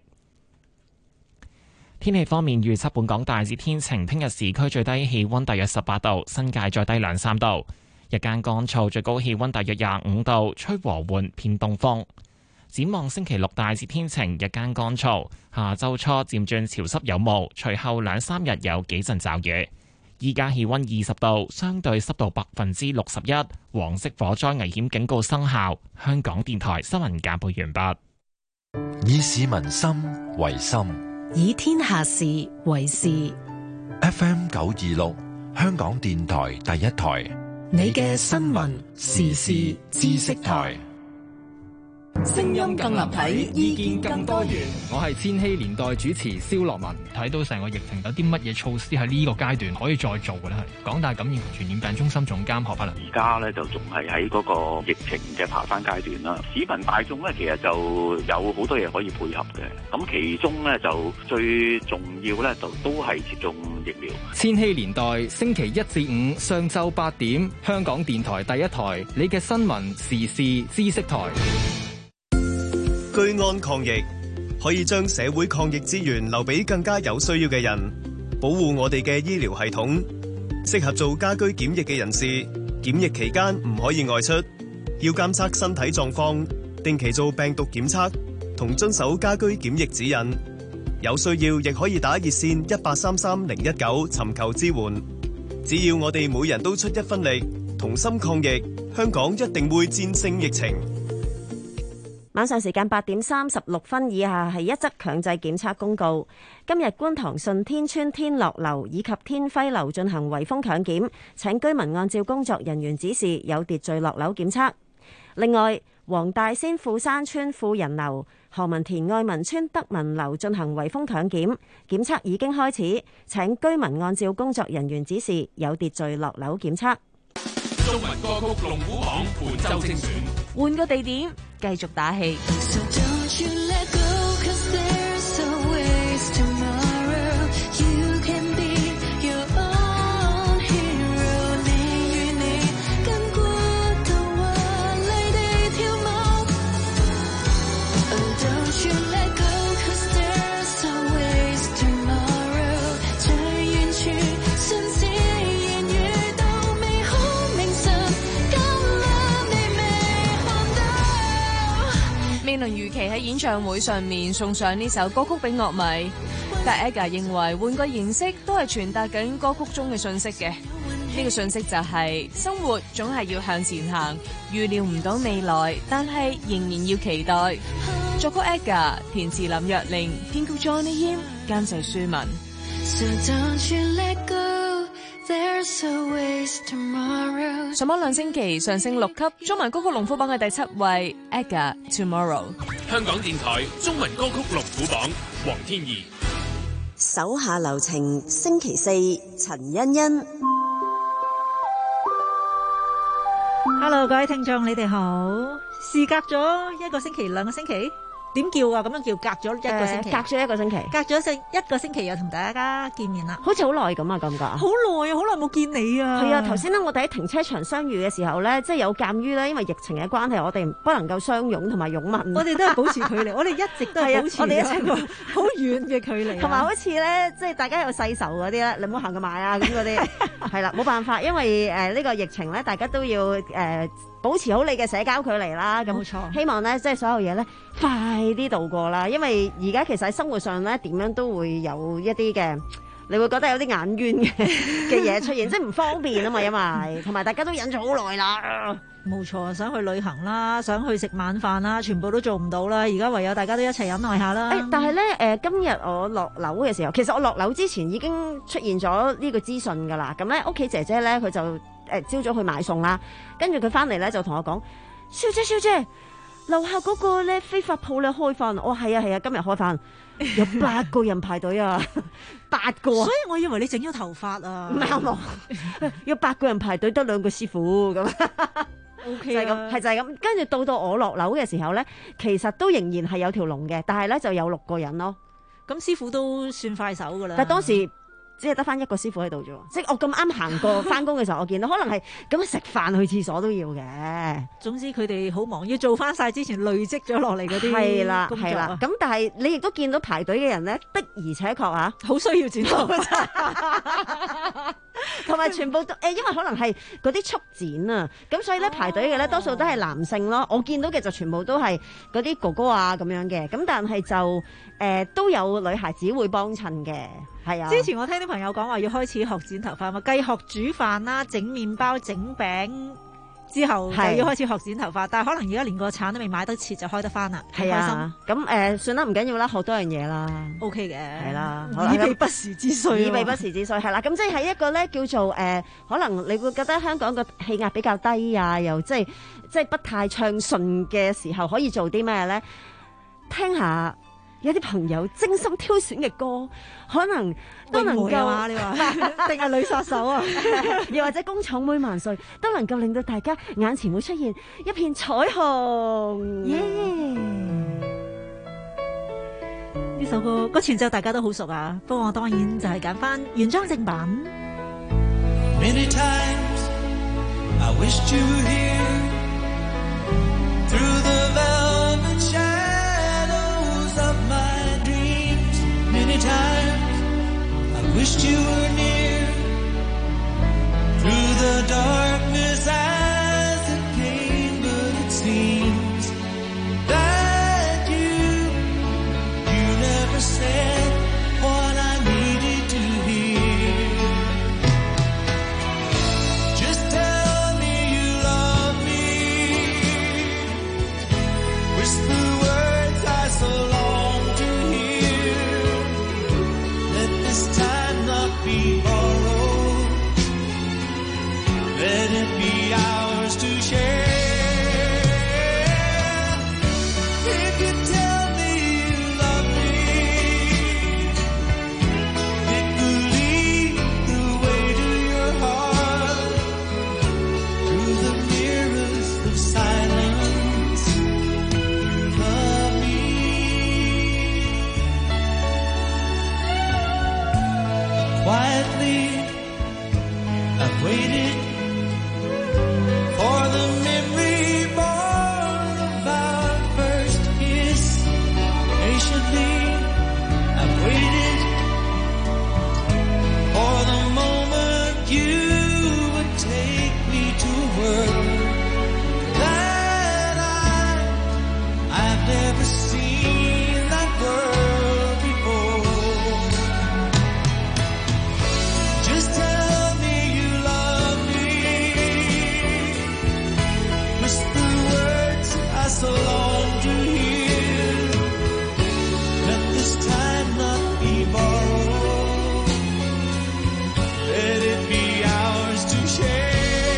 Speaker 1: 天氣方面預測，本港大致天晴，聽日市區最低氣溫大約十八度，新界再低兩三度。 日間乾燥，最高氣溫大約廿五度，吹和緩偏東風。展望星期六大致天晴，日間乾燥，下週初漸轉潮濕有霧，隨後兩三日有幾陣驟雨。依家氣溫二十度，相對濕度百分之六十一，黃色火災危險警告生效。香港電台新聞簡報完畢。
Speaker 4: 以市民心為心，
Speaker 19: 以天下事為事。
Speaker 4: F M 九二六，香港電台第一台，
Speaker 2: 你嘅新聞時事知識台。
Speaker 20: 聲音更立體，意見更多元。我係千禧年代主持蕭樂文。
Speaker 21: 睇到成個疫情有啲乜嘢措施喺呢個階段可以再做嘅咧？係港大感染及傳染病中心總監何柏良。
Speaker 22: 而家咧就仲係喺嗰個疫情嘅爬山階段啦。市民大眾咧其實就有好多嘢可以配合嘅。咁其中咧就最重要咧就都係接種疫苗。
Speaker 20: 千禧年代星期一至五上晝八點，香港電台第一台，你嘅新聞時事知識台。
Speaker 23: 居安抗疫，可以將社會抗疫資源留俾更加有需要嘅人，保護我哋嘅醫療系統。適合做家居檢疫嘅人士，檢疫期間唔可以外出，要監測身體狀況，定期做病毒檢測，同遵守家居檢疫指引。有需要亦可以打熱線一八三三零一九尋求支援。只要我哋每人都出一分力，同心抗疫，香港一定會戰勝疫情。
Speaker 7: 晚上時間八點三十六分，以下係一則強制檢測公告。今日觀塘順天邨天樂樓以及天輝樓進行圍封強檢，請居民按照工作人員指示有秩序落樓檢測。另外，黃大仙富山邨富人樓、何文田愛民邨德民樓進行圍封強檢，檢測已經開始，請居民按照工作人員指示有秩序落樓檢測。
Speaker 24: 中文歌曲龍虎榜本周精選，
Speaker 25: 換個地點，繼續打氣。未能如期喺演唱會上面送上呢首歌曲俾樂迷，但 Aga 認為換個形式都係傳達緊歌曲中嘅信息嘅。呢個信息就係生活總係要向前行，預料唔到未來，但係仍然要期待。作曲 Aga， 填詞林若寧，編曲 Johnny Yim， 監製舒文。So don't you let go, there's always tomorrow。上榜兩星期上升六級，中文歌曲龍虎榜嘅第七位 Aga Tomorrow。
Speaker 24: 香港電台中文歌曲龍虎榜，黃天怡。
Speaker 12: 手下留情，星期四陳欣欣。
Speaker 26: Hello， 各位聽眾，你哋好。事隔咗一個星期，兩個星期。點叫啊？咁樣叫隔咗一個星期，
Speaker 7: 隔咗一個星期，
Speaker 26: 隔咗成一個星期又同大家見面啦，
Speaker 7: 好似好耐咁啊！覺唔覺啊？
Speaker 26: 好耐啊，好耐冇見你啊！
Speaker 7: 係啊，頭先咧，我哋喺停車場相遇嘅時候咧，即係有鑑於咧，因為疫情嘅關係，我哋不能夠相擁同埋擁吻，
Speaker 26: 我哋都係保持距離，我哋一直都係保持，
Speaker 7: 我哋一齊
Speaker 26: 好遠嘅距離，
Speaker 7: 同埋好似咧，即係大家有世仇嗰啲咧，你唔好行咁埋啊咁嗰啲，係啦，冇辦法，因為誒呢個疫情咧，大家都要誒保持好你嘅社交距離啦。咁冇錯，希望咧即係所有嘢咧快啲度過啦。因為而家其實喺生活上咧，點樣都會有一啲嘅，你會覺得有啲眼冤嘅嘅嘢出現，即係唔方便啊嘛，因為同埋大家都忍咗好耐啦。
Speaker 26: 冇錯，想去旅行啦，想去食晚飯啦，全部都做唔到啦。而家唯有大家都一齊忍耐下啦。
Speaker 7: 誒，但係咧誒，今日我落樓嘅時候，其實我落樓之前已經出現咗呢個資訊㗎啦。咁咧屋企姐姐咧，佢就誒朝早去買餸啦，跟住佢翻嚟咧就同我講：小姐，小姐。樓下嗰個咧非法鋪咧開飯，我係啊係啊，今日開飯有八個人排隊啊，八個，
Speaker 26: 所以我以為你整咗頭髮啊，
Speaker 7: 唔係冇，有八個人排隊得兩個師傅咁，O K 就係咁，係就係咁，跟住到到我落樓嘅時候咧，其實都仍然係有條龍嘅，但係咧就有六個人咯，
Speaker 26: 咁師傅都算快手噶啦，
Speaker 7: 但係當時。只係得翻一個師傅喺度啫，即係我咁啱行過翻工嘅時候，我見到可能係咁樣食飯去廁所都要嘅。
Speaker 26: 總之佢哋好忙，要做翻晒之前累積咗落嚟嗰啲
Speaker 7: 係啦係啦。咁但係你亦都見到排隊嘅人咧，的而且確啊，
Speaker 26: 好需要剪頭髮。
Speaker 7: 同埋全部都誒，因為可能係嗰啲速剪啊，咁所以咧排隊嘅咧多數都係男性咯。我見到嘅就全部都係嗰啲哥哥啊咁樣嘅，咁但係就誒、呃、都有女孩子會幫襯嘅，係啊。
Speaker 26: 之前我聽啲朋友講話要開始學剪頭髮嘛，繼學煮飯啦、整麵包、整餅。之後就要開始學剪頭髮，但係可能而家連個鏟都未買得切就開得翻啦，
Speaker 7: 係啊，咁誒、呃、算啦，唔緊要啦，學多樣嘢啦
Speaker 26: ，OK 嘅，
Speaker 7: 係啦，
Speaker 26: 以備不時之需，
Speaker 7: 以備不時之需係啦。咁即係一個咧叫做誒、呃，可能你會覺得香港個氣壓比較低啊，又即係即係不太暢順嘅時候，可以做啲咩咧？聽下。有啲朋友精心挑選嘅歌，可能都能夠
Speaker 26: 啊！你話定係女殺手啊？
Speaker 7: 又或者工廠妹萬歲，都能夠令到大家眼前會出現一片彩虹。耶！
Speaker 26: 呢首歌個前奏大家都好熟啊，不過我當然就係揀翻原裝正版。
Speaker 11: Many times I wished you were here through the velvet shadows of my dreams. Many times I wished you were near through the darkness as it came, but it seems that you, you never said what I needed to hear. Just tell me you love me, whisper words I so long to hear. Let this time not be borrowed, let it be ours to share. If you tell me you love me, it will lead the way to your heart, through the mirrors of silence. You love me. Quietly I've waited for the memory born of our first kiss. Patiently I've waited for the moment you would take me to a world that I, I've never seen that world before. Just tell me you love me, whisper words I so long to hear. Let this time not be borrowed, let it be ours to share.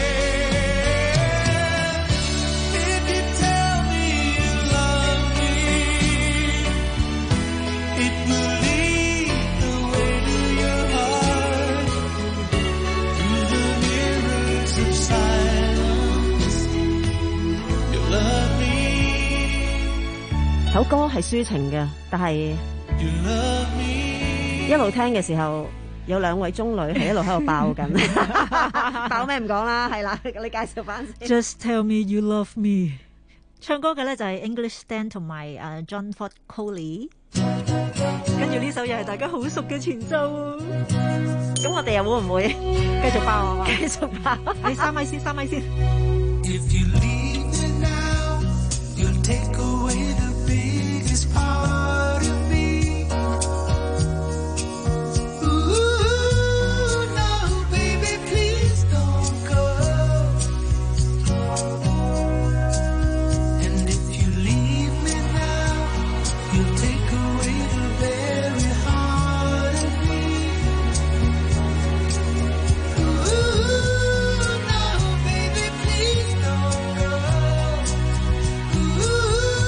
Speaker 11: If you tell me you love me, it will lead the way to your heart, through the mirrors of silence. You love me,
Speaker 7: 首歌係抒情嘅，但係
Speaker 11: you love me.
Speaker 7: 一路聽嘅時候，有兩位中女係一路喺度爆緊，爆咩唔講啦，係啦，你介紹翻先。
Speaker 26: Just tell me you love me。唱歌嘅咧就係 English Stan 同埋誒 John Ford Coley。跟住呢首又係大家好熟嘅前奏。
Speaker 7: 咁我哋又會唔會
Speaker 26: 繼續爆啊？
Speaker 7: 繼續爆？
Speaker 26: 你三米先，三米先。
Speaker 11: If you leave me now, you'll take away the biggest part of me. Ooh, no, baby, please don't go. And if you leave me now, you'll take away the very heart of me. Ooh, no, baby, please don't go. Ooh.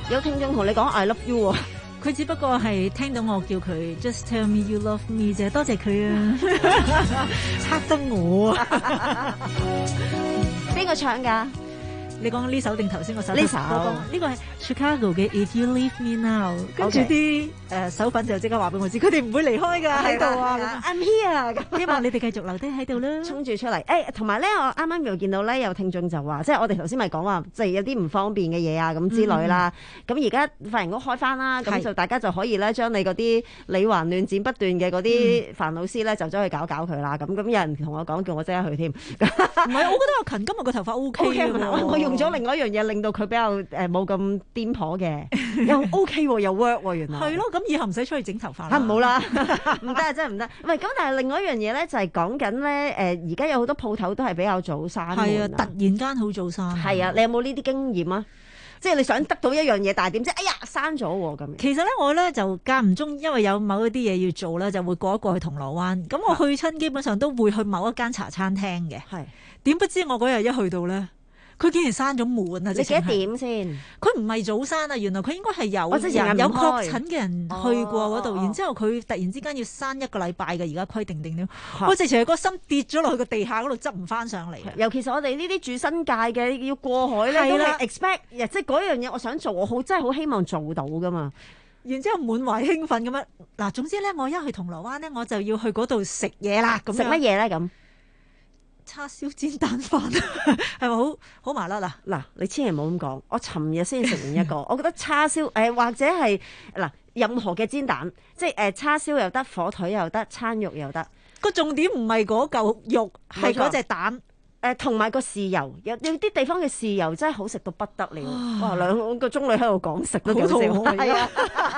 Speaker 7: 有聽眾同你講 I love you 喎。
Speaker 26: 佢只不過係聽到我叫佢 Just tell me you love me 啫，多謝佢啊，嚇得我啊！
Speaker 7: 邊個唱㗎？
Speaker 26: 你講呢首定頭先個首？
Speaker 7: 呢首
Speaker 26: 呢個係 Chicago 嘅 If You Leave Me Now， 跟住啲誒手粉就即刻話俾我知，佢哋唔會離開㗎喺度啊
Speaker 7: ，I'm here 咁。
Speaker 26: 希望你哋繼續留低喺度啦，
Speaker 7: 衝住出嚟。誒，同埋咧，我啱啱又見到咧，有聽眾就話，即係我哋頭先咪講話，即係有啲唔方便嘅嘢啊咁之類啦。咁而家髮型屋開翻啦，咁就大家就可以咧將你嗰啲理還亂剪不斷嘅嗰啲煩惱絲咧，就走去搞搞佢啦。咁咁有人同我講，叫我即刻去添。
Speaker 26: 唔係，我覺得阿勤今日個頭髮 O K 喎。
Speaker 7: 用咗另外一樣嘢，令到佢比較誒冇咁癲婆嘅，又 OK 喎，又 work 喎，原來
Speaker 26: 係咯。咁以後唔使出去整頭髮啦。
Speaker 7: 嚇唔好啦，唔得啊，真係唔得。唔係咁，但係另外一樣嘢咧，就係講緊咧誒，而家有好多鋪頭都係比較早閂門。
Speaker 26: 係啊，突然間好早閂。
Speaker 7: 係啊，你有冇呢啲經驗啊？即係你想得到一樣嘢，但係點知哎呀閂咗喎咁。
Speaker 26: 其實咧，我咧就間唔中，因為有某一啲嘢要做咧，就會過一過去銅鑼灣。咁我去親基本上都會去某一間茶餐廳嘅。係點不知我嗰日一去到咧，佢竟然閂咗門啊！
Speaker 7: 你幾點先？
Speaker 26: 佢唔係早閂啊，原來佢應該係有
Speaker 7: 人
Speaker 26: 有確診嘅人去過嗰度，
Speaker 7: 哦、
Speaker 26: 然之後佢突然之間要閂一個禮拜嘅，而家規定定點？我直情係個心跌咗落去個地下嗰度，執唔翻上嚟。
Speaker 7: 尤其是我哋呢啲住新界嘅，要過海咧，都係 expect，即係嗰樣嘢，我想做，我好真係好希望做到噶嘛。
Speaker 26: 然之後滿懷興奮咁樣，嗱，總之咧，我一去銅鑼灣咧，我就要去嗰度食嘢啦。咁
Speaker 7: 食乜嘢咧？咁？
Speaker 26: 叉燒煎蛋飯係咪好好麻甩啊？
Speaker 7: 嗱，你千祈唔好咁講。我尋日先食完一個，我覺得叉燒誒、呃、或者係嗱任何嘅煎蛋，即係誒、呃、叉燒又得，火腿又得，餐肉又得。
Speaker 26: 個重點唔係嗰嚿肉，係嗰隻蛋
Speaker 7: 誒，同埋個豉油。有有啲地方嘅豉油真係好食到不得了。哇！兩個鐘你喺度講食都幾好笑。係啊。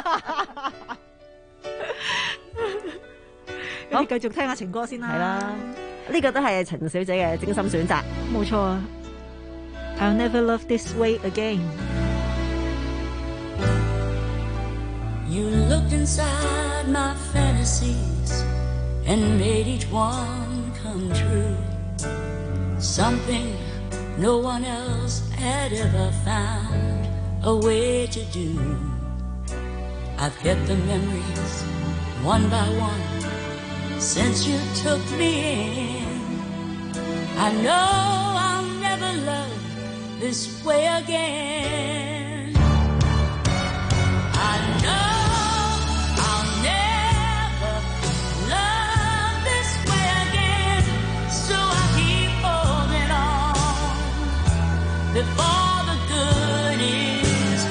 Speaker 26: 好，繼續聽下情歌先啦。
Speaker 7: 係啦。呢個都係陳小姐嘅精心選擇，
Speaker 26: 冇錯啊 ！I'll never love this way again.
Speaker 3: You looked inside my fantasies and made each one come true. Something no one else had ever found a way to do. I've kept the memories one by one.Since you took me in, I know I'll never love this way again. I know I'll never love this way again, so I keep holding on before the good is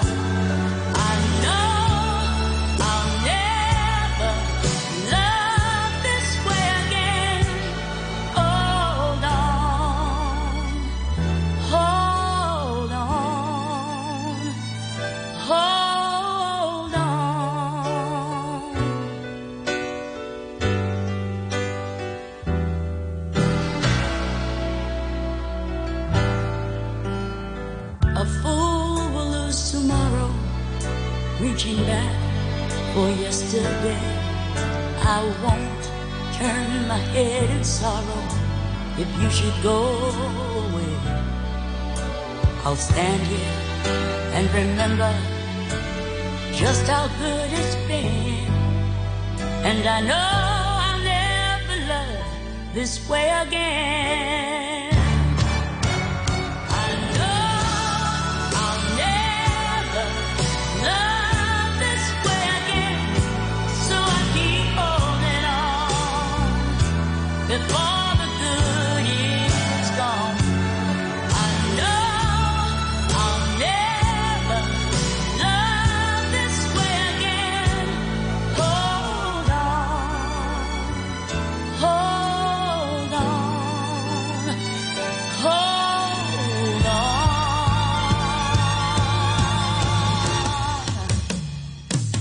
Speaker 3: gone.Reaching back for yesterday, I won't turn my head in sorrow if you should go away. I'll stand here and remember just how good it's been, and I know I'll never love this way again.Before the good is gone, I know I'll never love this way again. Hold on, hold on, hold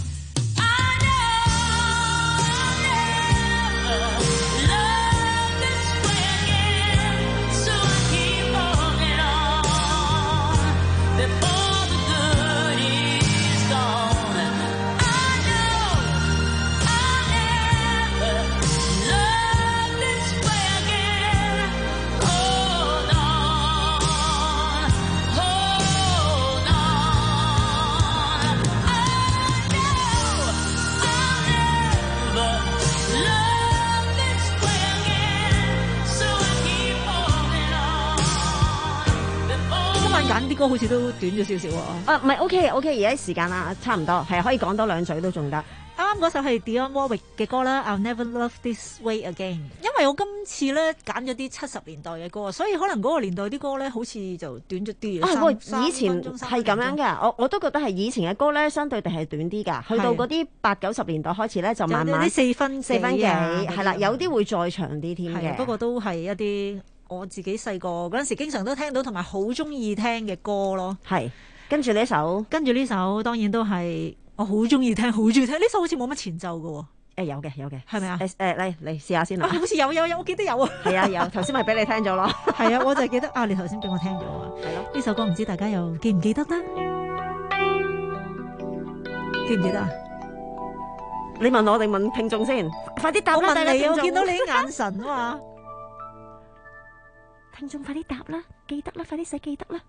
Speaker 3: on.I know I'll never love
Speaker 26: 揀啲歌好似都短咗少少喎。
Speaker 7: 啊，唔係 OK OK，而家時間啦，差唔多，係可以講多兩嘴都仲得。
Speaker 26: 啱啱嗰首係 Dionne Warwick 嘅歌啦， I'll Never Love This Way Again。因為我今次咧揀咗啲七十年代嘅歌，所以可能嗰個年代啲歌咧好似就短咗啲。
Speaker 7: 啊，喂，以前係咁樣嘅，我我都覺得係以前嘅歌咧，相對地係短啲㗎。去到嗰啲八九十年代開始咧，就慢慢
Speaker 26: 啲四分
Speaker 7: 四分幾，
Speaker 26: 係
Speaker 7: 係啦，有啲會再長啲添嘅。
Speaker 26: 不過都係一啲我自己細個嗰陣時經常都聽到同埋好中意聽嘅歌咯。
Speaker 7: 係，跟住呢首，
Speaker 26: 跟住呢首當然都係。我好中意聽，好中意聽呢首好似冇乜前奏嘅喎。
Speaker 7: 誒有嘅有嘅，
Speaker 26: 係咪啊？
Speaker 7: 誒誒嚟嚟試下先啦。
Speaker 26: 好似有有有，我記得有啊。
Speaker 7: 係啊有，頭先咪俾你聽咗咯。
Speaker 26: 係啊，我就係記得啊，你頭先俾我聽咗啊。
Speaker 7: 係咯，
Speaker 26: 呢首歌唔知大家又記唔記得呢？記唔記得啊？
Speaker 7: 你問我定問聽眾先？快啲答啦！
Speaker 26: 我問你，我見到你啲眼神啊嘛。
Speaker 7: 聽眾快啲答啦，記得啦，快啲寫記得啦。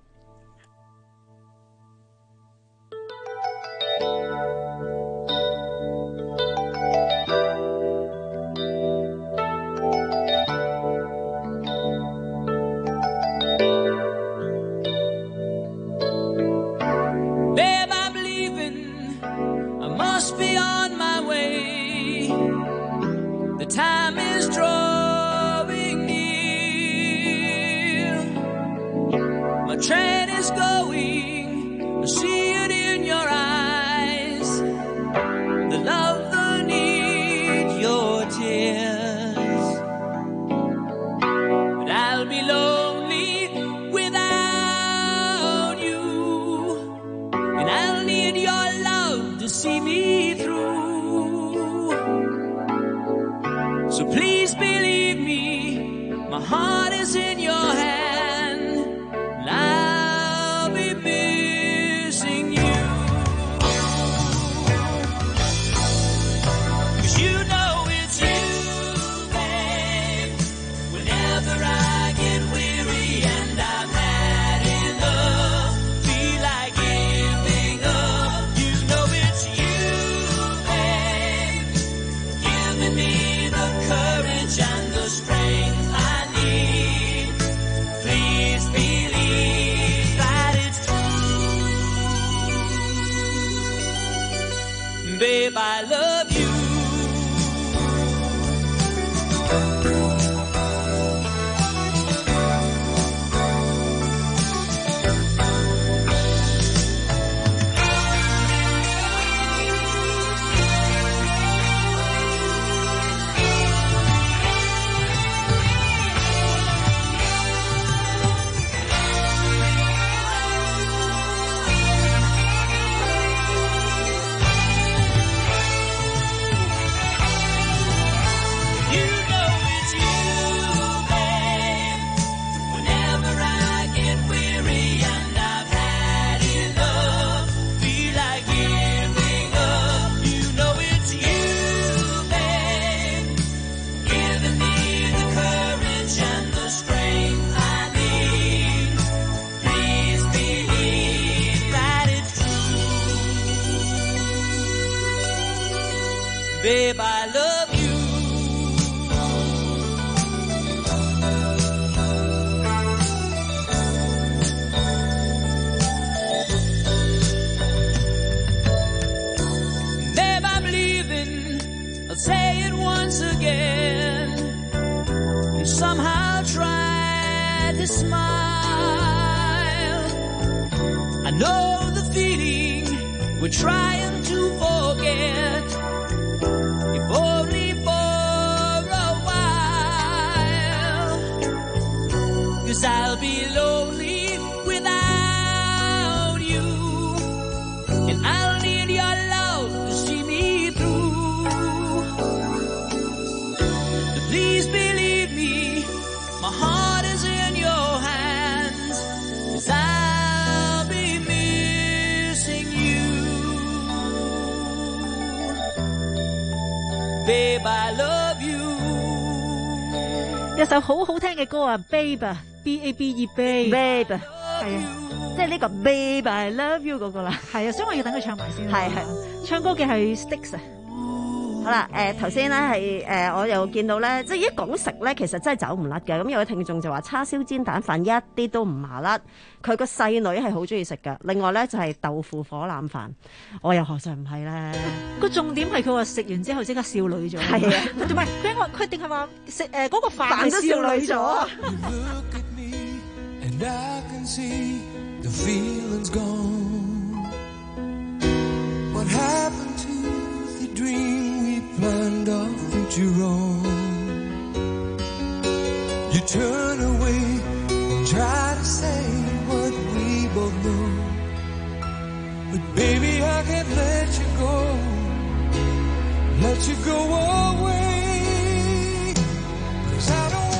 Speaker 5: Time is drawing near. My train is going. I see it in your eyes. The love, the need, your tears. But I'll be lonely without you. And I'll need your love to see me through. So please believe me, my heart is in your hand, and I'll be missing you. 'Cause you know it's you, babe. Whenever I get weary and I'm had enough, feel like giving up, you know it's you, babe. Giving me courage and the strength I need. Please believe that it's true. Babe, I love you. Babe, I love you. Babe, I'm leaving. I'll say it once again. And somehow try to smile. I know the feeling we're trying to forget. If only for a while. 'Cause I'll be lonely without you. And I'll need your love to see me through. But please believe me, my heart is in your hands. 'Cause I'll be missing you. Babe, I love you.
Speaker 26: 一首好好聽嘅歌啊 ，Babe 啊 ，B A B E，Babe，
Speaker 7: Babe，
Speaker 26: 係啊，
Speaker 7: 即係呢個 Babe I Love You 嗰個啦，
Speaker 26: 係啊，所以我要等佢唱埋先。
Speaker 7: 係係，
Speaker 26: 唱歌嘅係 Styx 啊，
Speaker 7: 好啦，誒頭先咧係誒我又見到咧，即係一講食咧，其實真係走唔甩嘅。咁有位聽眾就話叉燒煎蛋飯一啲都唔麻甩，佢個細女係好中意食㗎。另外咧就係豆腐火腩飯，我又何嘗唔係咧？
Speaker 26: 個重點係佢話食完之後即刻少女咗。
Speaker 7: 係啊，
Speaker 26: 同埋佢話佢定係話食誒嗰個飯係少女咗。
Speaker 11: And I can see the feeling's gone. What happened to the dream we planned our future on? You turn away and try to say what we both know. But baby, I can't let you go, let you go away. 'Cause I don't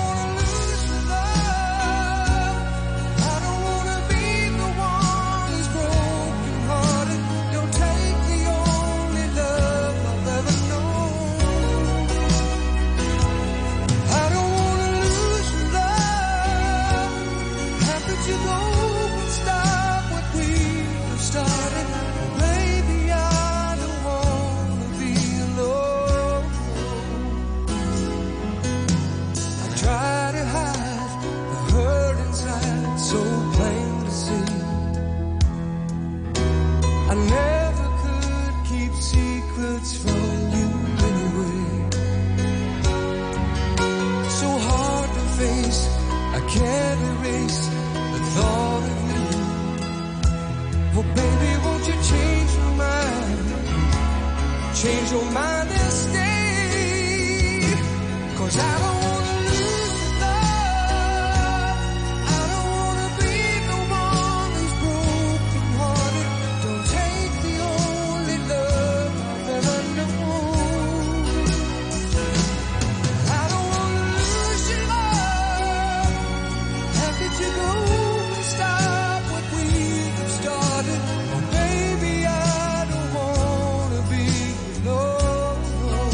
Speaker 11: can't erase the thought of you. Oh baby, won't you change your mind? Change your mind and stay. 'Cause I don't wanna lose your love. I don't wanna be the one who's broken hearted. Don't take the only love I've ever known. I don't wanna lose your love. Could you go and stop what we have started? Oh baby, I don't wanna be alone.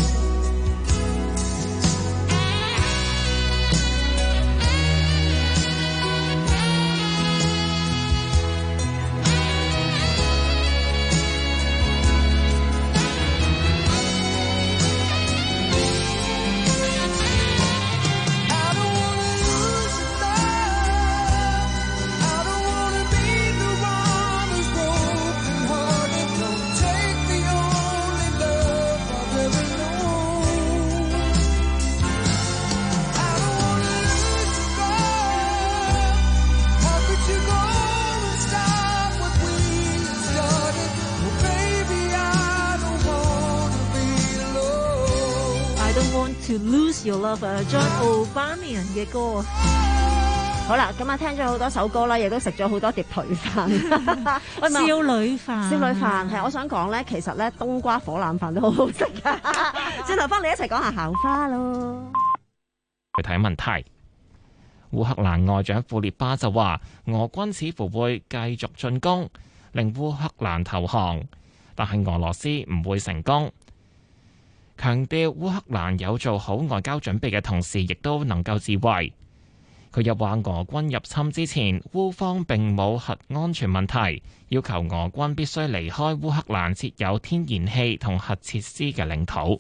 Speaker 26: 《To Lose Your Love》啊 ，John O'Brien 嘅歌啊。
Speaker 7: 好啦，咁啊聽咗好多首歌啦，亦都食咗好多碟頹飯。
Speaker 26: 少女飯，
Speaker 7: 少女飯係我想講咧，其實咧冬瓜火腩飯都好好食噶。轉頭翻嚟一齊講下校花咯。
Speaker 1: 具體問題，烏克蘭外長庫列巴就話，俄軍似乎會繼續進攻，令烏克蘭投降，但係俄羅斯唔會成功。強調烏克蘭有做好外交準備嘅同時，亦都能夠自衛。佢又話俄軍入侵之前，烏方並冇核安全問題，要求俄軍必須離開烏克蘭設有天然氣同核設施嘅領土。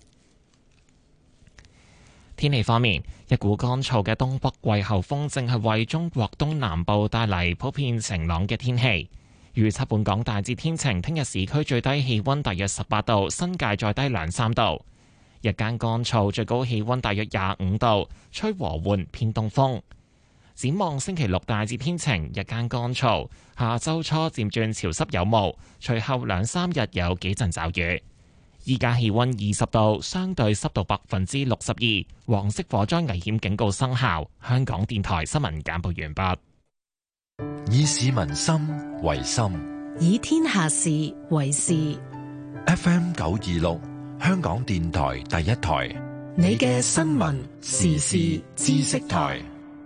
Speaker 1: 天氣方面，一股乾燥嘅東北季候風正係為中國東南部帶嚟普遍晴朗嘅天氣。預測本港大致天晴，聽日市區最低氣溫大約十八度，新界再低兩三度。日間乾燥，最高氣溫大約廿五度，吹和緩偏東風。展望星期六大致天晴，日間乾燥，下周初漸轉潮濕有霧，隨後兩三日有幾陣驟雨。依家氣溫二十度，相對濕度百分之六十二，黃色火災危險警告生效。香港電台新聞簡報完畢。
Speaker 4: 以市民心為心，
Speaker 19: 以天下事為事。
Speaker 4: F M 九二六。香港電台第一台，
Speaker 2: 你嘅新聞時事知識台。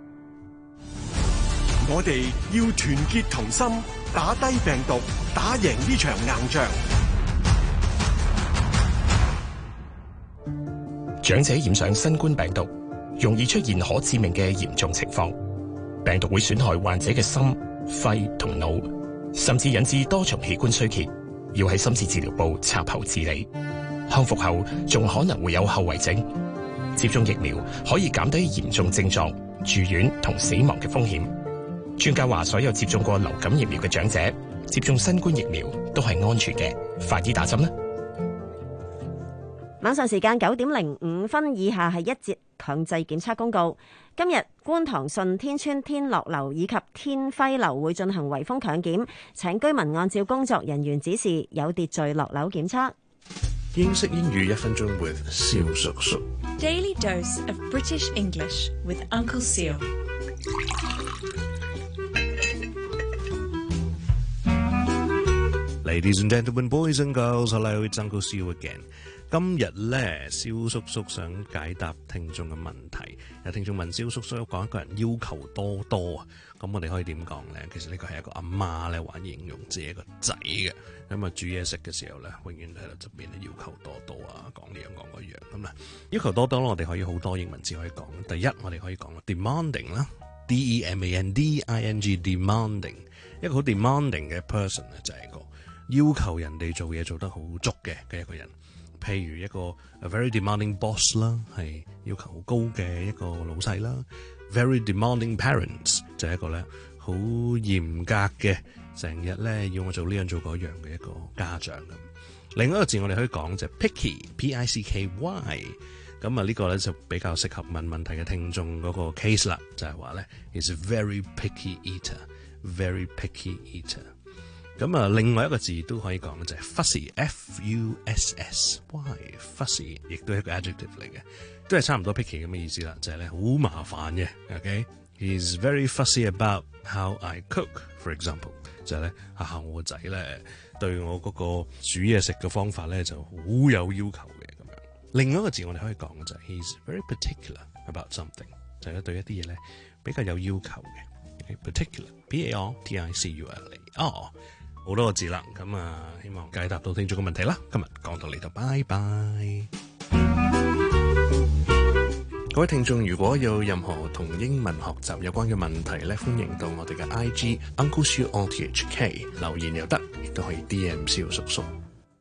Speaker 6: 我哋要團結同心，打低病毒，打贏呢場硬仗。
Speaker 8: 長者染上新冠病毒，容易出現可致命嘅嚴重情況，病毒會損害患者嘅心、肺同腦，甚至引致多重器官衰竭，要喺深切治療部插喉治理。 康復後仲可能會有後遺症。接種疫苗可以減低嚴重症狀、住院同死亡嘅風險。專家話，所有接種過流感疫苗嘅長者接種新冠疫苗都係安全嘅，快啲打針啦！
Speaker 7: 晚上時間九點零五分，以下係一節強制檢測公告。今日觀塘順天邨天樂樓以及天輝樓會進行圍封強檢，請居民按照工作人員指示有秩序落樓檢測。
Speaker 9: 英式英語一分鐘 with 蕭叔叔。
Speaker 10: Daily dose of British English with Uncle Seal。
Speaker 9: Ladies and gentlemen, boys and girls, hello, it's Uncle Seal again。今日咧，蕭叔叔想解答聽眾嘅問題。有聽眾問蕭叔叔講一個人要求多多啊，咁我哋可以點講咧？其實呢個係一個阿媽咧玩形容自己個仔嘅，咁啊煮嘢食嘅時候咧，永遠喺度側邊咧要求多多啊，講呢樣講嗰樣咁啦。要求多多我哋可以好多英文字可以講。第一，我哋可以講 demanding 啦 ，D E M A N D I N G，demanding 一個好 demanding 嘅 person 咧，就係一個要求人哋做嘢做得好足嘅嘅一個人。譬如一個 a very demanding boss 啦，係要求好高嘅一個老細啦。Very demanding parents 就係一個咧好嚴格嘅，成日咧要我做呢樣做嗰樣嘅一個家長咁。另一個字我哋可以講就係 picky，P I C K Y。咁啊呢個咧就比較適合問問題嘅聽眾嗰個 case 啦，就係話咧 is a very picky eater，very picky eater。咁啊，另外一個字都可以講嘅就係 fussy，F U S S Y，fussy 亦都係一個 adjective 嚟嘅，都係差唔多 picky 咁嘅意思啦，就係咧好麻煩嘅。OK，he's very fussy about how I cook，for example， 就係咧啊我個仔咧對我嗰個煮嘢食嘅方法咧就好有要求嘅咁樣。另外一個字我哋可以講嘅就係 he's very particular about something， 就係咧對一啲嘢咧比較有要求嘅。particular，P A R T I C U L A， 哦。好多個字啦，咁啊，希望解答到聽眾嘅問題啦。今日講到呢度，拜拜。各位聽眾，如果有任何同英文學習有關嘅問題咧，歡迎到我哋嘅 I G Uncle Siu O T H K 留言又得，亦都可以 D M 蕭叔叔。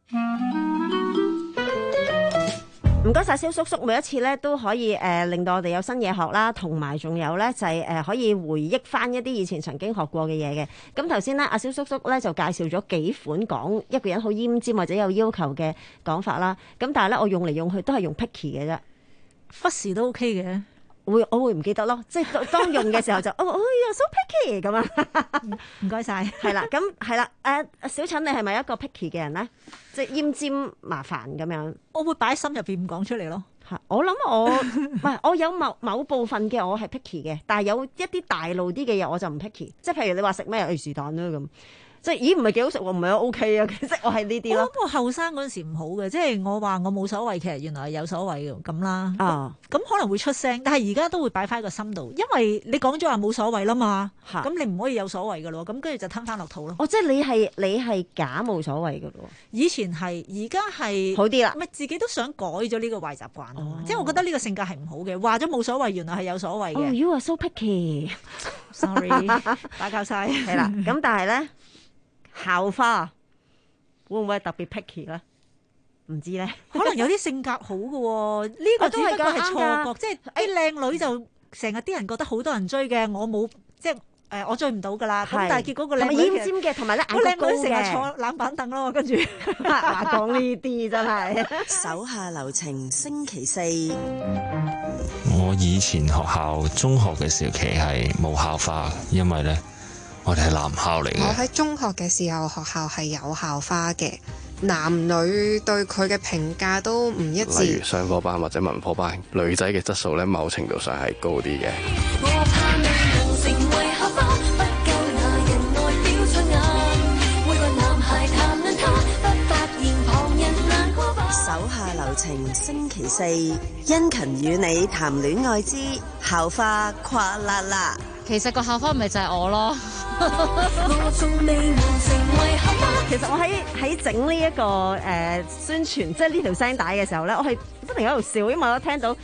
Speaker 7: 唔該晒蕭叔叔，每一次咧都可以誒、呃、令到我哋有新嘢學啦，同埋仲有咧就係、是、誒、呃、可以回憶翻一啲以前曾經學過嘅嘢嘅。咁頭先咧，阿蕭叔叔咧就介紹咗幾款講一個人好奄尖或者有要求嘅講法啦。咁但係咧，我用嚟用去都係用 picky 嘅啫，
Speaker 26: 忽視都 OK 嘅。
Speaker 7: 會我會唔記得咯，即係當用嘅時候就哦，哎呀 so picky 咁啊，
Speaker 26: 唔該晒。
Speaker 7: 係啦，咁係啦，誒、呃、小陳你係咪一個 picky 嘅人咧？即係奄尖麻煩咁樣，
Speaker 26: 我會擺喺心入邊唔講出嚟咯。
Speaker 7: 嚇，我諗我唔係我有某某部分嘅我係 picky 嘅，但係有一啲大路啲嘅嘢我就唔 picky，即係譬如你話食咩誒是但啦咁。即係咦唔係幾好食喎，唔係 O K 啊，即係我係呢啲咯。
Speaker 26: 我諗我後生嗰陣時唔好嘅，即係我話我冇所謂，其實原來係有所謂嘅咁啦。啊，咁可能會出聲，但係而家都會擺翻喺個心度，因為你講咗話冇所謂啦嘛。咁、啊、你唔可以有所謂嘅咯，咁跟住就吞翻落肚咯。
Speaker 7: 哦，即係你係你係假冇所謂嘅咯。
Speaker 26: 以前係，而家係
Speaker 7: 好啲啦。
Speaker 26: 咪自己都想改咗呢個壞習慣啊嘛。即係我覺得呢個性格係唔好嘅，話咗冇所謂，原來係有所謂嘅。
Speaker 7: Oh, you are so picky.
Speaker 26: Sorry， 打攪晒。
Speaker 7: 係啦，咁但係咧。校花會唔會係特別 picky 咧？唔知咧，
Speaker 26: 可能有啲性格好嘅喎，呢、呢個只不過係錯覺，即係啲靚女就成日啲人覺得好多人追嘅，我冇即係誒、呃、我追唔到㗎啦。咁但係結果個靚女
Speaker 7: 奄尖嘅，同埋咧眼高嘅，
Speaker 26: 成日坐冷板凳咯，跟住
Speaker 7: 話講呢啲真係。
Speaker 12: 手下留情，星期四。
Speaker 13: 我以前學校中學嘅時期係冇校花，因為咧。我哋係男校嚟嘅。
Speaker 14: 我喺中學嘅時候，學校係有校花嘅，男女對佢嘅評價都唔一致。
Speaker 15: 例如上課班或者文科班，女仔嘅質素咧，某程度上係高啲嘅。
Speaker 12: 手下留情，星期四，殷勤與你談戀愛之校花跨啦啦。
Speaker 16: 其實個校花咪就係我咯。
Speaker 7: 其實我喺喺整呢一個誒、呃、宣傳，即係呢條聲帶嘅時候咧，我係不停喺度笑，因為我聽到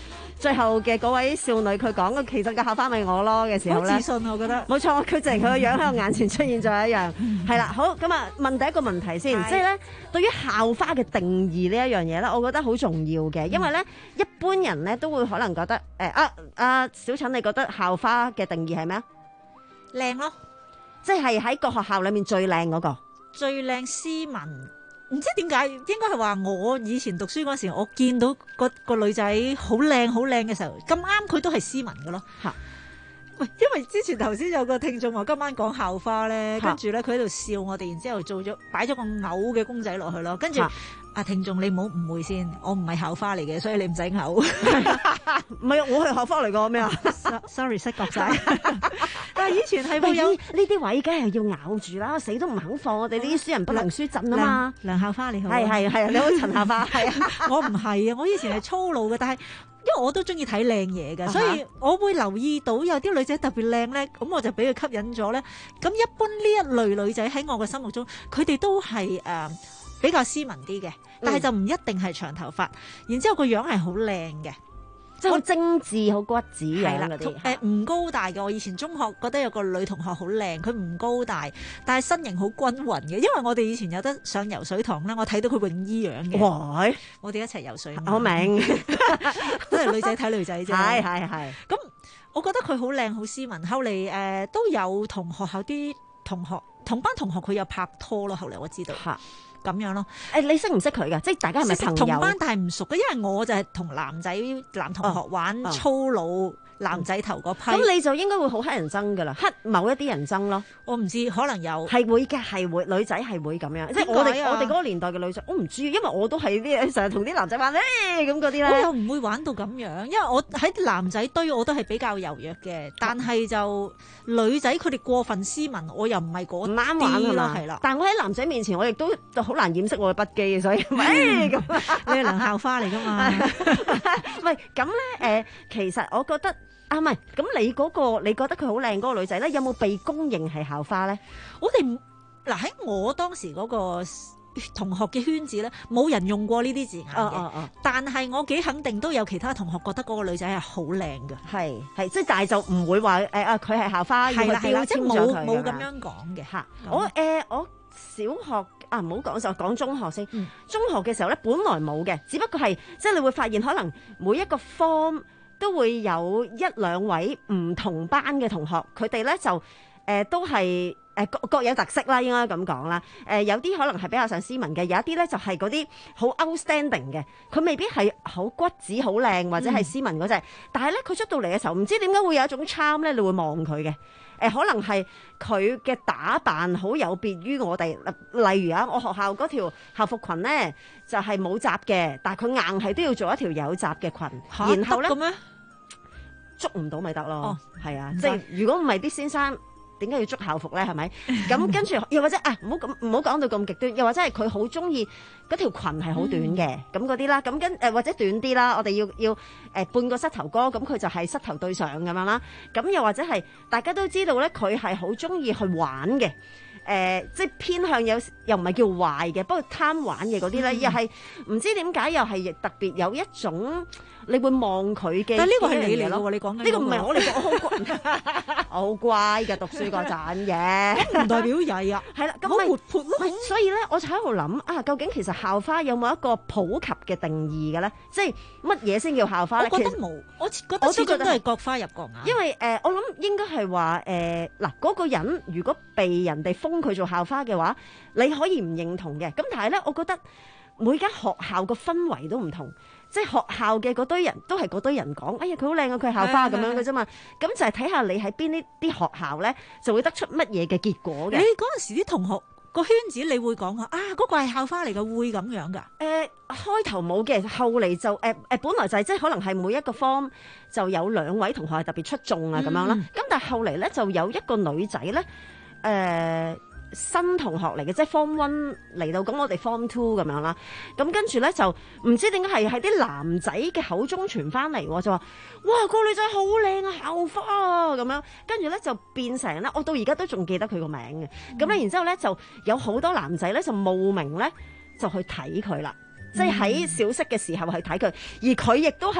Speaker 7: 最後嘅嗰位少女佢講嘅，其實個校花咪我咯嘅時候咧，
Speaker 26: 好自信我覺得。
Speaker 7: 冇錯，佢淨係佢個樣喺我眼前出現咗一樣。係啦，好咁啊，問第一個問題先，即係咧對於校花嘅定義呢一樣嘢咧，我覺得好重要嘅，因為咧一般人咧都會可能覺得誒啊啊小陳，你覺得校花嘅定義係咩啊？
Speaker 26: 靚咯，
Speaker 7: 即係喺個學校裏面最靚嗰個，
Speaker 26: 最靚斯文。唔知點解，應該係話我以前讀書嗰時，我見到個個女仔好靚好靚嘅時候，咁啱佢都係斯文嘅咯。嚇！喂，因為之前頭先有個聽眾話今晚講校花咧，跟住咧佢喺度笑我哋，然之後做咗擺咗個嘔嘅公仔落去咯，跟住。啊，聽眾你唔好誤會先，我唔係校花嚟嘅，所以你唔使嘔。唔
Speaker 7: 係，我係校花嚟㗎咩啊
Speaker 26: ？Sorry， 失覺晒。但係以前係會有
Speaker 7: 呢啲位，梗係要咬住啦，死都唔肯放。我哋呢啲輸人不能輸陣啊嘛。
Speaker 26: 梁校花你好，
Speaker 7: 係係係，你好陳校花，係啊。
Speaker 26: 我唔係啊，我以前係粗魯嘅，但係因為我都中意睇靚嘢嘅，所以我會留意到有啲女仔特別靚咧，咁我就俾佢吸引咗咧。咁一般呢一類女仔喺我嘅心目中，佢哋都係誒。呃比較斯文啲嘅，但係就唔一定係長頭髮，然之後個樣係好靚嘅，
Speaker 7: 即係好精緻、好骨子樣嗰啲。
Speaker 26: 誒唔高大嘅，我以前中學覺得有個女同學好靚，佢唔高大，但係身形好均勻嘅。因為我哋以前有得上游水堂啦，我睇到佢泳衣樣嘅。
Speaker 7: 哇！
Speaker 26: 我哋一齊游水，
Speaker 7: 我明，
Speaker 26: 都係女仔睇女仔啫。
Speaker 7: 係係係。
Speaker 26: 咁我覺得佢好靚，好斯文。後嚟誒、呃、都有同學校啲同學同班同學佢有拍拖咯。後嚟我知道。咁樣咯，
Speaker 7: 誒你識唔識佢㗎？即係大家係咪朋友？
Speaker 26: 同班但係唔熟嘅，因為我就係同男仔男同學玩粗魯。哦哦男仔頭嗰批，
Speaker 7: 咁你就應該會好乞人憎噶啦，乞某一啲人憎咯。
Speaker 26: 我唔知，可能有
Speaker 7: 係會嘅，係會女仔係會咁樣，即係我哋我哋嗰個年代嘅女仔，我唔知，因為我都係啲成日同啲男仔玩咧咁嗰啲咧。
Speaker 26: 我又唔會玩到咁樣，因為我喺男仔堆我都係比較柔弱嘅，但係就女仔佢哋過分斯文，我又唔係嗰
Speaker 7: 唔啱玩係嘛？係啦。但係我喺男仔面前，我亦都好難掩飾我嘅不羈，所以誒咁。
Speaker 26: 你係梁校花嚟㗎嘛？
Speaker 7: 喂，咁咧誒，其實我覺得。啊，唔係，咁你嗰個你覺得佢好靚嗰個女仔咧，有冇被公認係校花咧？
Speaker 26: 我哋嗱喺我當時嗰個同學嘅圈子咧，冇人用過呢啲字眼嘅。哦哦哦。但係我幾肯定都有其他同學覺得嗰個女仔係好靚嘅。
Speaker 7: 係係，即係但係就唔會話誒啊，佢係校花，
Speaker 26: 係啦係啦，即係冇冇咁
Speaker 7: 樣
Speaker 26: 講嘅嚇。
Speaker 7: 我誒、呃、我小學啊，唔好講就講中學先。嗯、中學嘅時候咧，本來冇嘅，只不過係即係你會發現，可能每一個 form。都會有一兩位唔同班嘅同學，佢哋咧就誒、呃、都係誒、呃、各各有特色啦，應該咁講啦。誒、呃、有啲可能係比較上斯文嘅，有一啲咧就係嗰啲好 outstanding 嘅，佢未必係好骨子好靚或者係斯文嗰隻，嗯、但係咧佢出到嚟嘅時候，唔知點解會有一種 charm 咧，你會望佢嘅。誒、呃、可能係佢嘅打扮好有別於我哋，例如啊，我學校嗰條校服裙咧就係冇褶嘅，但係佢硬係都要做一條有褶嘅裙，然後咧。捉唔到咪得咯，係、哦、啊，即係如果唔係啲先生點解要捉校服咧？係咪？咁跟住又或者啊，唔好咁唔好講到咁極端，又或者係佢好中意嗰條裙係好短嘅，咁嗰啲啦，咁跟誒或者短啲啦，我哋要要誒、呃、半個膝頭哥，咁佢就係膝頭對上咁樣啦。咁又或者係大家都知道咧，佢係好中意去玩嘅。誒、呃，即係偏向有又唔係叫壞嘅，不過貪玩嘅嗰啲咧，嗯、又係唔知點解又係特別有一種你會望佢嘅。但係呢個係你嚟咯，你講緊呢個唔係我嚟講，我好乖，我好乖嘅讀書嗰陣嘅，唔代表曳啊。係啦，咁咪活潑咯。所以咧，我就喺度諗啊，究竟其實校花有冇一個普及嘅定義嘅咧？即係乜嘢先叫校花咧？
Speaker 26: 我覺得冇，我覺得始終都係各花入各眼。
Speaker 7: 因為誒、呃，我諗應該係話誒嗱，嗰、呃嗰個人如果被人哋封佢做校花嘅話，你可以唔認同嘅。咁但係咧，我覺得每間學校個氛圍都唔同，即係學校嘅嗰堆人都係嗰堆人講，哎呀佢好靚啊，佢係校花咁樣嘅啫嘛。咁就係睇下你喺邊啲啲學校咧，就會得出乜嘢嘅結果嘅。
Speaker 26: 你嗰陣時啲同學個圈子，你會講話啊，嗰、嗰個係校花嚟嘅，會咁樣噶？誒、
Speaker 7: 呃，開頭冇嘅，後嚟就誒誒、呃呃，本來就係、是、即係可能係每一個 form 就有兩位同學係特別出眾啊咁、嗯、樣啦。咁但係後嚟咧就有一個女仔咧。誒、呃、新同學嚟嘅，即係 form one 嚟到，咁我哋 form two 咁樣啦。咁跟住咧就唔知點解係喺啲男仔嘅口中傳翻嚟，就話哇個女仔好靚啊，校花啊咁樣。跟住咧就變成咧，我到而家都仲記得佢個名嘅。咁咧、嗯、然之後咧就有好多男仔咧就慕名咧就去睇佢啦，嗯、即係喺小息嘅時候去睇佢，而佢亦都係。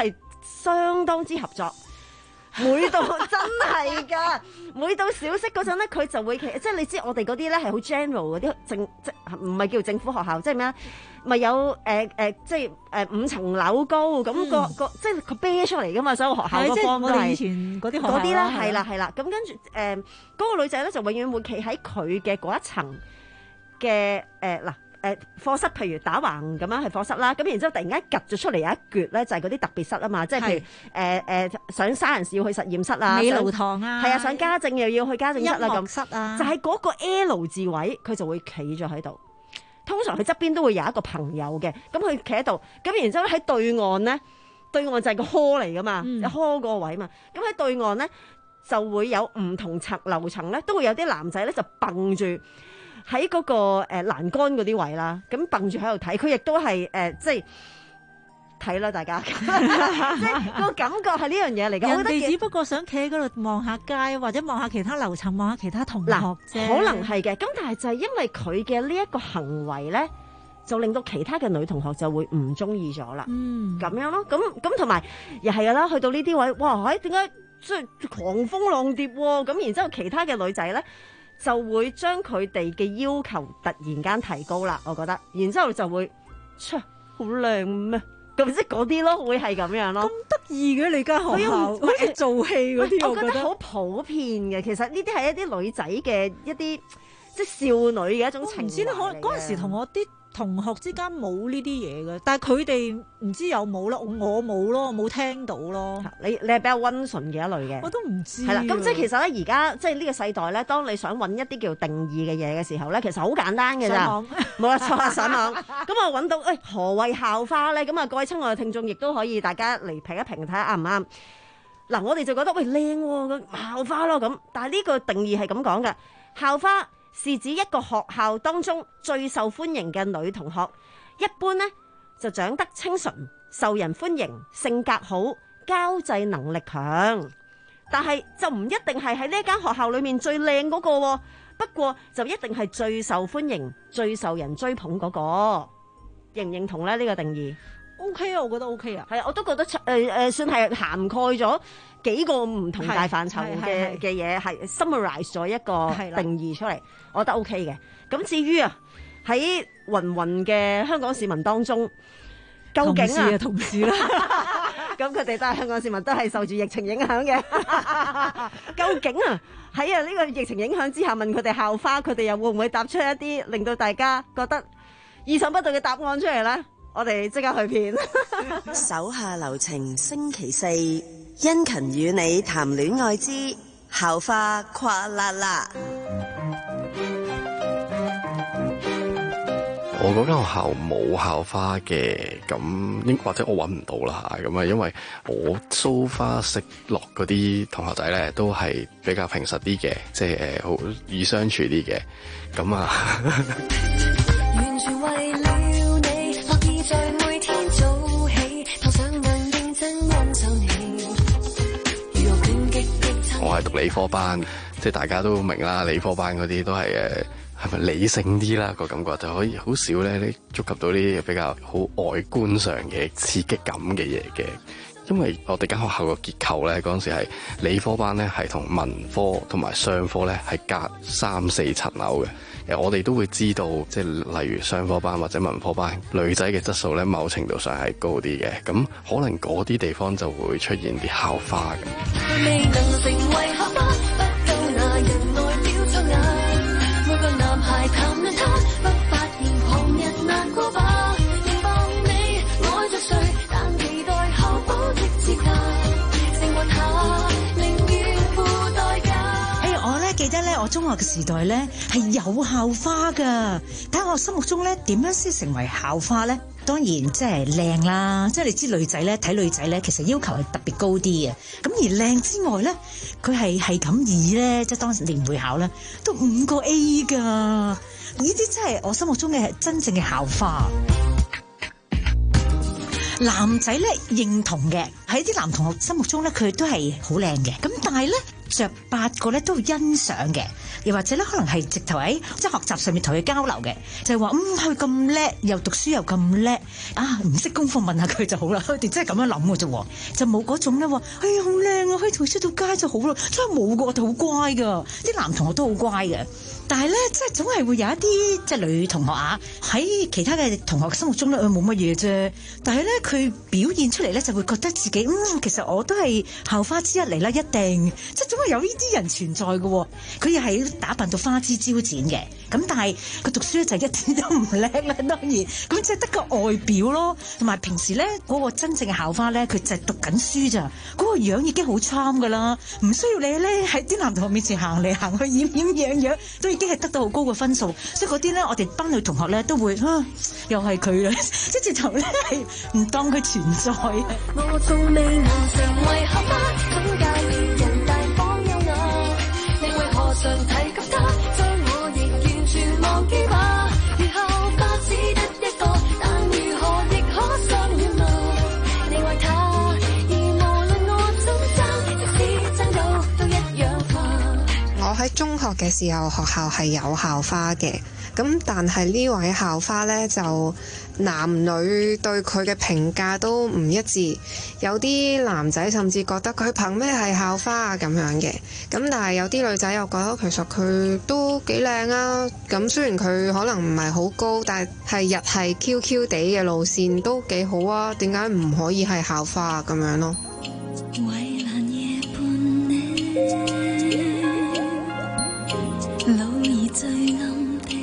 Speaker 7: 相當之合作。每到真係㗎，每到小息嗰陣咧，佢就會企，即係你知我哋嗰啲咧係好 general 嗰啲政，即唔係叫政府學校，即係咩啊？咪有誒誒、呃呃，即係誒、呃、五層樓高咁、那個、嗯、個，即係佢啤出嚟㗎嘛，所有學校嗰方都係
Speaker 26: 以前嗰啲學校
Speaker 7: 嗰啲咧，係啦係啦。咁跟住誒嗰個女仔咧，就永遠會企喺佢嘅嗰一層嘅誒嗱。誒課室，譬如打橫咁樣係課室啦，咁然之後突然間趌咗出嚟有一橛咧，就係嗰啲特別室啊嘛，即係譬如誒誒、呃、上 science 要去實驗室啊，
Speaker 26: 美勞堂啊，
Speaker 7: 係啊，上家政又要去家政室啦，咁
Speaker 26: 室啊，
Speaker 7: 就係嗰個 L 字位，佢就會企咗喺度。通常佢側邊都會有一個朋友嘅，咁佢企喺度，咁然之後喺對岸咧，對岸就係個 hall 嚟噶嘛，嗯、hall 嗰個位嘛，咁喺對岸咧就會有唔同層樓層咧，都會有啲男仔咧就蹦住。喺嗰個誒欄杆嗰啲位啦，咁蹦住喺度睇，佢亦都係誒即係睇啦，大家即係個感覺係呢樣嘢嚟嘅。
Speaker 26: 人哋只不過想企喺嗰度望下街，或者望下其他樓層，望下其他同學啫。
Speaker 7: 可能係嘅，咁但係就係因為佢嘅呢一個行為咧，就令到其他嘅女同學就會唔中意咗啦。嗯，咁樣咯，咁咁同埋又係啦，去到呢啲位，哇！喺點解即係狂風浪蝶喎？咁然之後其他嘅女仔咧，就會將佢哋嘅要求突然間提高啦，我覺得，然之後就會，出好靚咩？咁即係嗰啲咯，會係咁樣咯。咁
Speaker 26: 得意嘅你間學校，好似做戲嗰啲，
Speaker 7: 我覺得好普遍嘅。其實呢啲係一啲女仔嘅一啲即係少女嘅一種情懷嚟嘅。
Speaker 26: 可能嗰陣時同我啲同學之間冇呢啲嘢嘅，但係佢哋唔知有冇咯，我冇咯，冇聽到咯。
Speaker 7: 你你係比較溫順嘅一類嘅，
Speaker 26: 我都唔知。
Speaker 7: 係啦，咁即係其實咧，而家即係呢個世代咧，當你想揾一啲叫定義嘅嘢嘅時候咧，其實好簡單嘅咋，冇錯啊，上網。咁我揾到，誒、哎、何謂校花咧？咁啊，各位親愛嘅聽眾亦都可以大家嚟評一評睇下啱唔啱。嗱，我哋就覺得喂靚喎，校花咯咁，但係呢個定義係咁講嘅，校花是指一個學校當中最受歡迎嘅女同學，一般呢就長得清純、受人歡迎、性格好、交際能力強，但係就唔一定係喺呢間學校裏面最靚嗰個，不過就一定係最受歡迎、最受人追捧嗰個，認唔認同咧？呢個定義？
Speaker 26: OK 啊，我覺得 OK 啊，
Speaker 7: 係啊，我都覺得誒誒、呃、算係涵蓋咗幾個唔同大範疇嘅嘅嘢，係 summarize 咗一個定義出嚟，我覺得 OK 嘅。咁至於啊喺芸芸嘅香港市民當中，究竟啊
Speaker 26: 同事啦，
Speaker 7: 咁佢哋都係香港市民，都係受住疫情影響嘅。究竟啊喺啊呢個疫情影響之下，問佢哋校花，佢哋又會唔會答出一啲令到大家覺得意想不到嘅答案出嚟咧？我哋即刻去片。
Speaker 12: 手下留情，星期四，殷勤與你談戀愛之校花跨啦啦。
Speaker 15: 我嗰間學校冇校花嘅，咁應或者我揾唔到啦嚇，咁啊因為我 so far 識落嗰啲同學仔咧，都係比較平實啲嘅，即係誒好易相處啲嘅，咁啊。完全為了你，樂意在每天早起，頭上能認真欣賞你。我係讀理科班，即係大家都明啦，理科班嗰啲都係誒。係咪理性啲啦？個感覺就可以好少咧，你觸及到啲比較好外觀上嘅刺激感嘅嘢嘅。因為我哋間學校個結構咧，嗰陣時係理科班咧係同文科同埋商科咧係隔三四層樓嘅。誒，我哋都會知道，即係例如商科班或者文科班，女仔嘅質素咧，某程度上係高啲嘅。咁可能嗰啲地方就會出現啲校花咁。未能成為校花，不夠那人來表出眼。每個男孩談論他，不發現旁人難過吧？凝望你，愛着誰？但期待後補的接近，成為他，寧願付代價。
Speaker 17: 誒，我咧記得咧，我中學嘅時代咧係有校花㗎。睇我心目中咧點樣先成為校花咧？當然即係靚啦，即係你知女仔咧睇女仔咧，其實要求係特別高啲嘅。咁而靚之外咧，佢係係咁易咧，即係當時年會考咧，都五個 A 噶。呢啲真係我心目中嘅真正嘅校花。男仔咧認同嘅，喺啲男同學心目中咧，佢都係好靚嘅。咁但係咧， 着八個咧都欣賞嘅，又或者咧可能係直頭喺即係學習上面同佢交流嘅，就係話嗯佢咁叻，又讀書又咁叻啊，唔識功課問下佢就好啦。佢哋真係咁樣諗嘅啫，就冇嗰種咧話哎呀好靚啊，可以同佢出到街就好啦，真係冇噶，我哋好乖噶，啲男同學都好乖嘅。但係咧，即係總係會有一啲即係女同學啊，喺其他嘅同學嘅心目中咧，佢冇乜嘢啫。但係咧，佢表現出嚟咧，就會覺得自己嗯，其實我都係校花之一嚟啦，一定即係總係有呢啲人存在嘅。佢又係打扮到花枝招展嘅，咁但係佢讀書咧就一啲都唔叻啦，當然咁即係得個外表咯，同埋平時咧嗰個真正嘅校花咧，佢就係讀緊書咋，嗰個樣已經好參噶啦，唔需要你咧喺啲男同學面前行嚟行去，掩掩樣樣都已經係得到好高嘅分數，所以嗰啲咧，我哋班女同學咧都會啊，又係佢啦，即係直頭咧係唔當佢存在。
Speaker 11: 我仲未能成為校花，怎介意人大方有我？你為何常提及他，將我亦完全忘記吧？如校花只得一個，但如何亦可心軟落。你為他，而無論我怎爭，即使爭到都一樣化。
Speaker 14: 我喺中學嘅時候，學校係有校花嘅，咁但係呢位校花呢，就男女對佢嘅評價都唔一致，有啲男仔甚至覺得佢憑咩係校花啊咁樣嘅，咁但係有啲女仔又覺得其實佢都幾靚啊，咁雖然佢可能唔係好高，但係日系 Q Q 地嘅路線都幾好啊，點解唔可以係校花啊咁樣咯？
Speaker 11: 老兒最暗的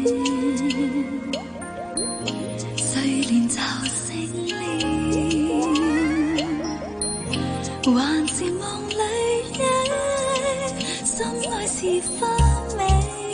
Speaker 11: 睡蓮就醒了，還是夢裏的心愛是花美，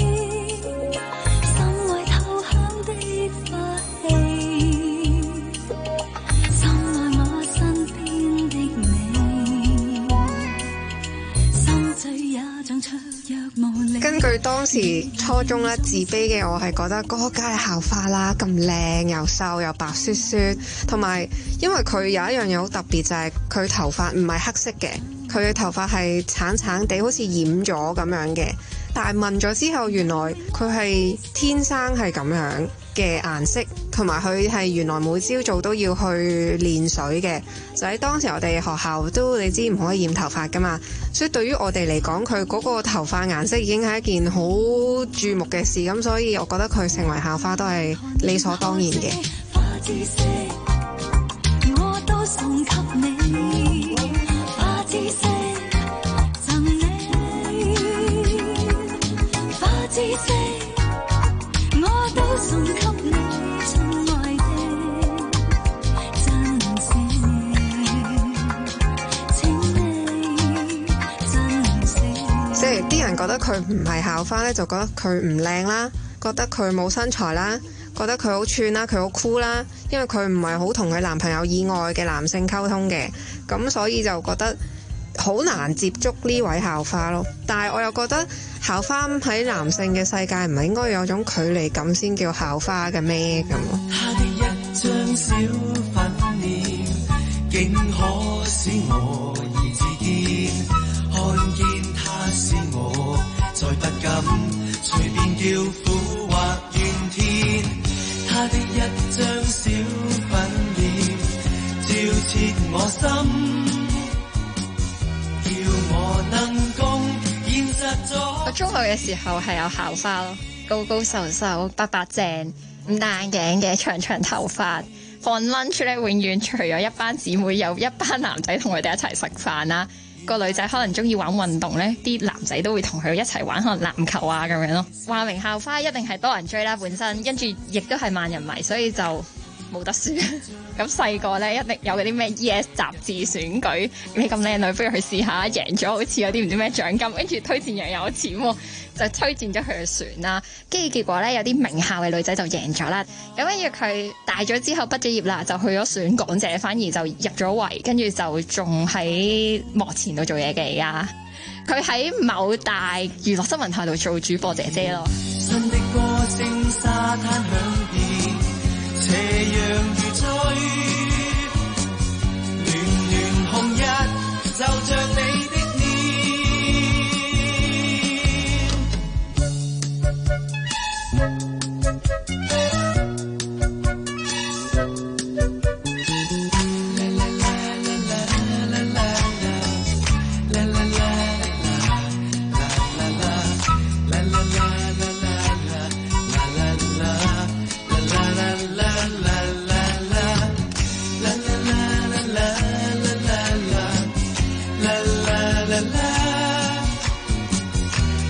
Speaker 11: 心愛偷香的花氣，心愛我身邊的你，心醉也像灼若無力。
Speaker 14: 根據當時初中咧自卑嘅我係覺得嗰個梗係校花啦，咁靚又瘦又白雪雪，同埋因為佢有一樣嘢好特別，就係佢頭髮唔係黑色嘅，佢嘅頭髮係橙橙地，好似染咗咁樣嘅。但係問咗之後，原來佢係天生係咁樣嘅顏色，同埋佢係原來每朝早都要去練水嘅。就喺當時我哋學校都你知唔可以染頭髮噶嘛，所以對於我哋嚟講，佢嗰個頭髮顏色已經係一件好注目嘅事，咁所以我覺得佢成為校花都係理所當然嘅。
Speaker 11: 花之色我都送給你，花之色贈你，花之色我都送給你，親愛的真情，請你珍惜。
Speaker 14: 即係啲人覺得佢唔係校花咧，就覺得佢唔靚啦，覺得佢冇身材啦，覺得佢好串啦，佢好酷啦，因為佢唔係好同佢男朋友以外嘅男性溝通嘅，咁所以就覺得好難接觸呢位校花咯。但係我又覺得校花喺男性嘅世界唔係應該有種距離感先叫校花嘅咩咁？
Speaker 11: 他的一張小粉臉，竟可使我已自見，看見他是我，再不敢隨便叫苦或怨天。他的一張小粉臉，照切我心，叫我能共現實咗。
Speaker 18: 我中學嘅時候係有校花咯，高高瘦瘦、白白淨，唔戴眼鏡嘅，長長頭髮。放 lunch 咧，永遠除咗一班姊妹，有一班男仔同佢哋一齊食飯啦。個女仔可能中意玩運動咧，啲男仔都會同佢一齊玩，可能籃球啊咁樣咯。話明校花一定係多人追啦，本身跟住亦都係萬人迷，所以就冇得輸。咁細個咧一定有嗰啲咩 E S 雜誌選舉，你咁靚女，不如去試下，贏咗好似有啲唔知咩獎金，跟住推薦又有錢喎，就推薦咗佢去選啦。跟住結果咧有啲名校嘅女仔就贏咗啦。咁跟住佢大咗之後畢咗業啦，就去咗選港姐，反而就入咗圍，跟住就仲喺幕前度做嘢嘅而家。佢喺某大娛樂新聞台度做主播姐姐咯。
Speaker 11: 新的歌聲沙灘響遍，斜陽如醉，暖暖紅日就像你的臉。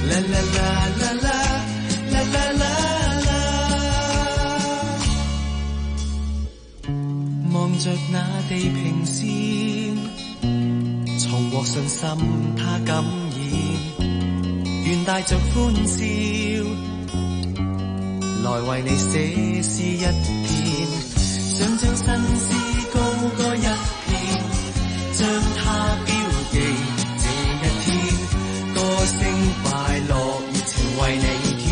Speaker 11: 啦啦啦啦啦啦啦啦，望着那地平線，重獲信心他感染，願帶着歡笑來為你寫詩一篇，想將新詩高歌一片，將它標記這一天，歌聲快樂熱情為你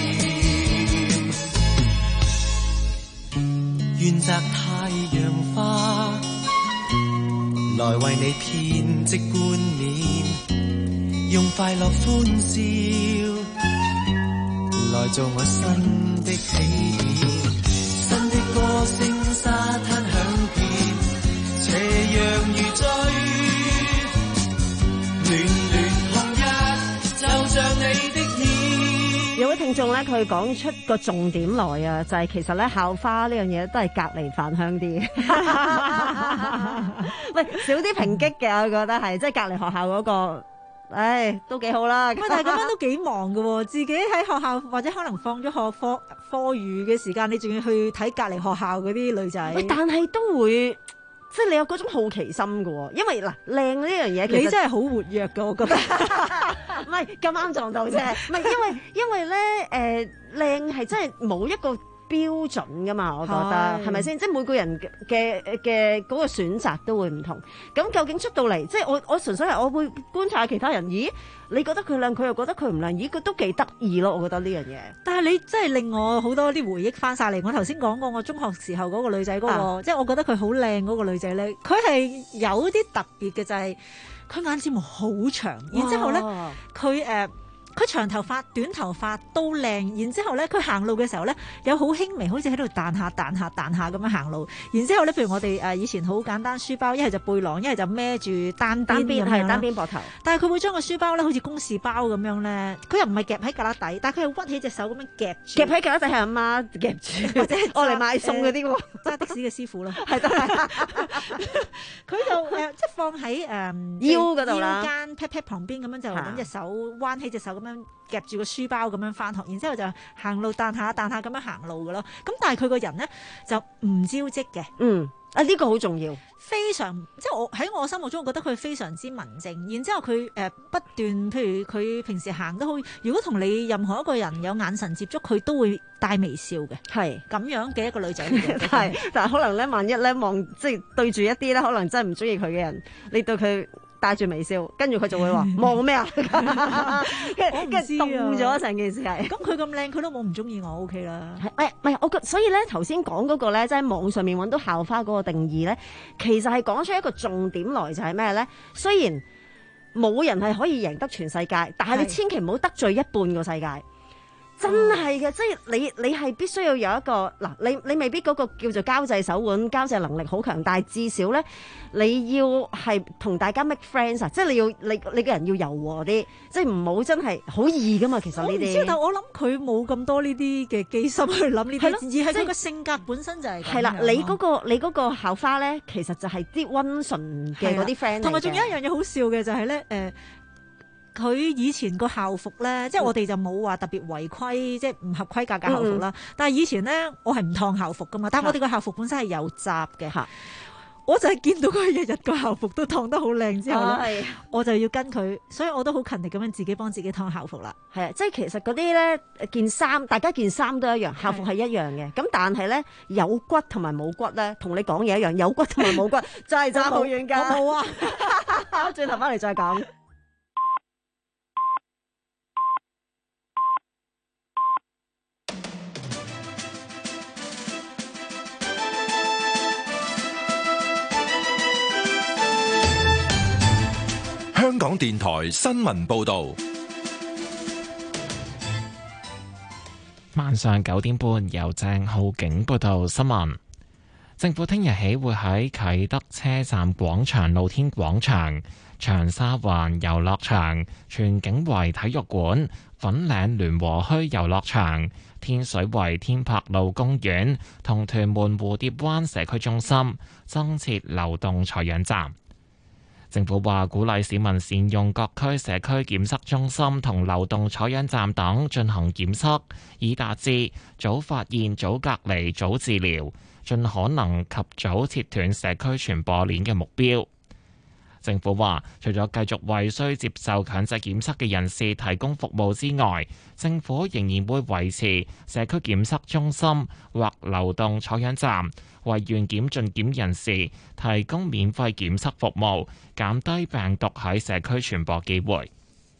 Speaker 11: 獻，願摘太陽花來為你編織冠冕，用快樂歡笑來做我新的起點，新的歌聲沙灘響遍，斜陽如醉，暖暖紅日就像你的臉。
Speaker 7: 有位聽眾咧，佢講出個重點來啊，就係、是、其實咧校花呢樣嘢都係隔離飯香啲，喂少啲抨擊嘅，我覺得係即係隔離學校嗰、那個。唉，都幾好啦。
Speaker 26: 喂，但係咁樣都幾忙㗎喎，自己喺學校或者可能放咗學課課餘嘅時間，你仲要去睇隔離學校嗰啲女仔。
Speaker 7: 喂，但係都會即係你有嗰種好奇心㗎喎，因為嗱靚呢樣嘢，
Speaker 26: 你真係好活躍㗎，我覺得。
Speaker 7: 唔係咁啱撞到啫，唔係因為因為咧誒靚係真係冇一個標準噶嘛，我覺得係咪先？即係每個人嘅嘅嗰個選擇都會唔同。咁究竟出到嚟，即係我我純粹係我會觀察下其他人。咦，你覺得佢靚，佢又覺得佢唔靚，咦，佢都幾得意咯。我覺得呢樣嘢。
Speaker 26: 但係你真係令我好多啲回憶翻晒嚟。我頭先講過我中學時候嗰個女仔嗰、嗰個，啊、即係我覺得佢好靚嗰個女仔咧，佢係有啲特別嘅，就係、是、佢眼睫毛好長，然之後咧佢誒。佢長頭髮、短頭髮都靚，然之後咧，佢行路嘅時候咧，有好輕微，好似喺度彈下彈下彈下咁樣行路。然之後咧，譬如我哋誒以前好簡單書包，一係就背囊，一係就孭住單單邊係單邊膊頭。但係佢會將個書包咧，好似公事包咁樣咧，佢又唔係夾喺胳肋底，但係佢係屈起隻手咁樣夾住。夾喺胳肋底係阿媽夾住，或者我嚟買餸嗰啲喎，揸的士嘅師傅咯，係得。佢就誒即係放喺誒腰嗰度啦，腰間 pat pat 旁邊咁樣就揾隻手彎起隻手咁樣。夾住個書包咁樣翻學，然之後就行路彈下彈下咁樣行路嘅咯。咁但係佢個人咧就唔招積嘅。嗯，啊呢、這個好重要，非常即係我喺我心目中，我覺得佢非常之文靜。然之後佢誒、呃、不斷，譬如佢平時行都好，如果同你任何一個人有眼神接觸，佢都會帶微笑嘅。係咁樣嘅一個女仔嚟嘅。係，但係可能咧，萬一咧望即係對住一啲咧，可能真係唔中意佢嘅人，你對佢帶住微笑，跟住佢就會話望咩啊？跟住跟住凍咗成件事係。咁佢咁靚，佢都冇唔中意我 OK 啦。係誒，唔係我覺，所以咧頭先講嗰個咧，即係網上面揾到校花嗰個定義咧，其實係講出一個重點來，就係咩咧？雖然冇人係可以贏得全世界，但係你千祈唔好得罪一半個世界。真係嘅，即係你你係必須要有一個嗱，你你未必嗰個叫做交際手腕、交際能力好強，但係至少咧，你要係同大家 make friends 啊，即係你要你你個人要柔和啲，即係唔好真係好易噶嘛。其實呢啲，我唔知，但我諗佢冇咁多呢啲嘅機心去諗呢啲，而係佢個性格本身就係係啦。你嗰個你嗰個校花咧，其實就係啲溫順嘅嗰啲 friend，同埋仲有一樣嘢好笑嘅就係咧，誒。佢以前個校服咧，即係我哋就冇話特別違規，即係唔合規格嘅校服啦。嗯、但係以前咧，我係唔燙校服噶嘛。但係我哋個校服本身係有閘嘅，是我就係見到佢日日個校服都燙得好靚之後咧，啊、我就要跟佢，所以我都好勤力咁樣自己幫自己燙校服啦。係啊，即係其實嗰啲咧件衫，大家件衫都一樣，校服係一樣嘅。咁但係咧有骨同埋冇骨咧，同你講嘢一樣，有骨同埋冇骨就係爭好遠㗎。我冇啊，轉頭翻嚟再講。
Speaker 4: 香港電台新聞報道，
Speaker 1: 晚上九點半由鄭浩景報道新聞。政府聽日起會喺啟德車站廣場露天廣場、長沙灣遊樂場、荃景圍體育館、粉嶺聯和墟遊樂場、天水圍天柏路公園同屯門蝴蝶灣社區中心增設流動採樣站。 政府話鼓勵市民善用各區社區檢測中心同流動採樣站等進行檢測，以達至早發現、早隔離、早治療，盡可能及早切斷社區傳播鏈嘅目標。政府話，除咗繼續為需接受強制檢測嘅人士提供服務之外，政府仍然會維持社區檢測中心或流動採樣站為願檢盡檢人士提供免費檢測服務，減低病毒喺社區傳播機會。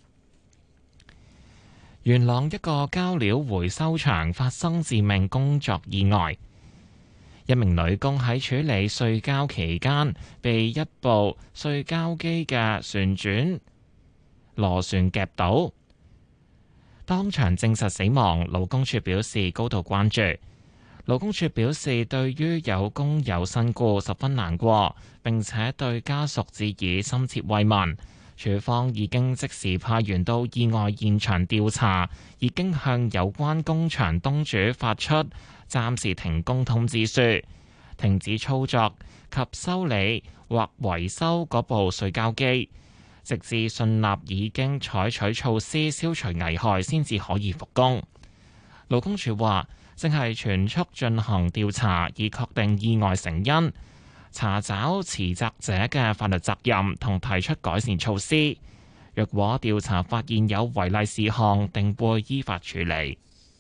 Speaker 1: 元朗一個膠料回收場發生致命工作意外，一名女工喺處理碎膠期間，被一部碎膠機嘅旋轉螺旋夾到，當場證實死亡。勞工處表示高度關注。勞工處表示，對於有工友身故十分難過，並且對家屬致以深切慰問。處方已經即時派員到意外現場調查，已經向有關工場東主發出暫時停工通知書，停止操作及修理或維修嗰部碎膠機，直至信納已經採取措施消除危害，先至可以復工。勞工處話，正係全速進行調查，以確定意外成因，查找持責者嘅法律責任同提出改善措施。若果調查發現有違例事項，定會依法處理。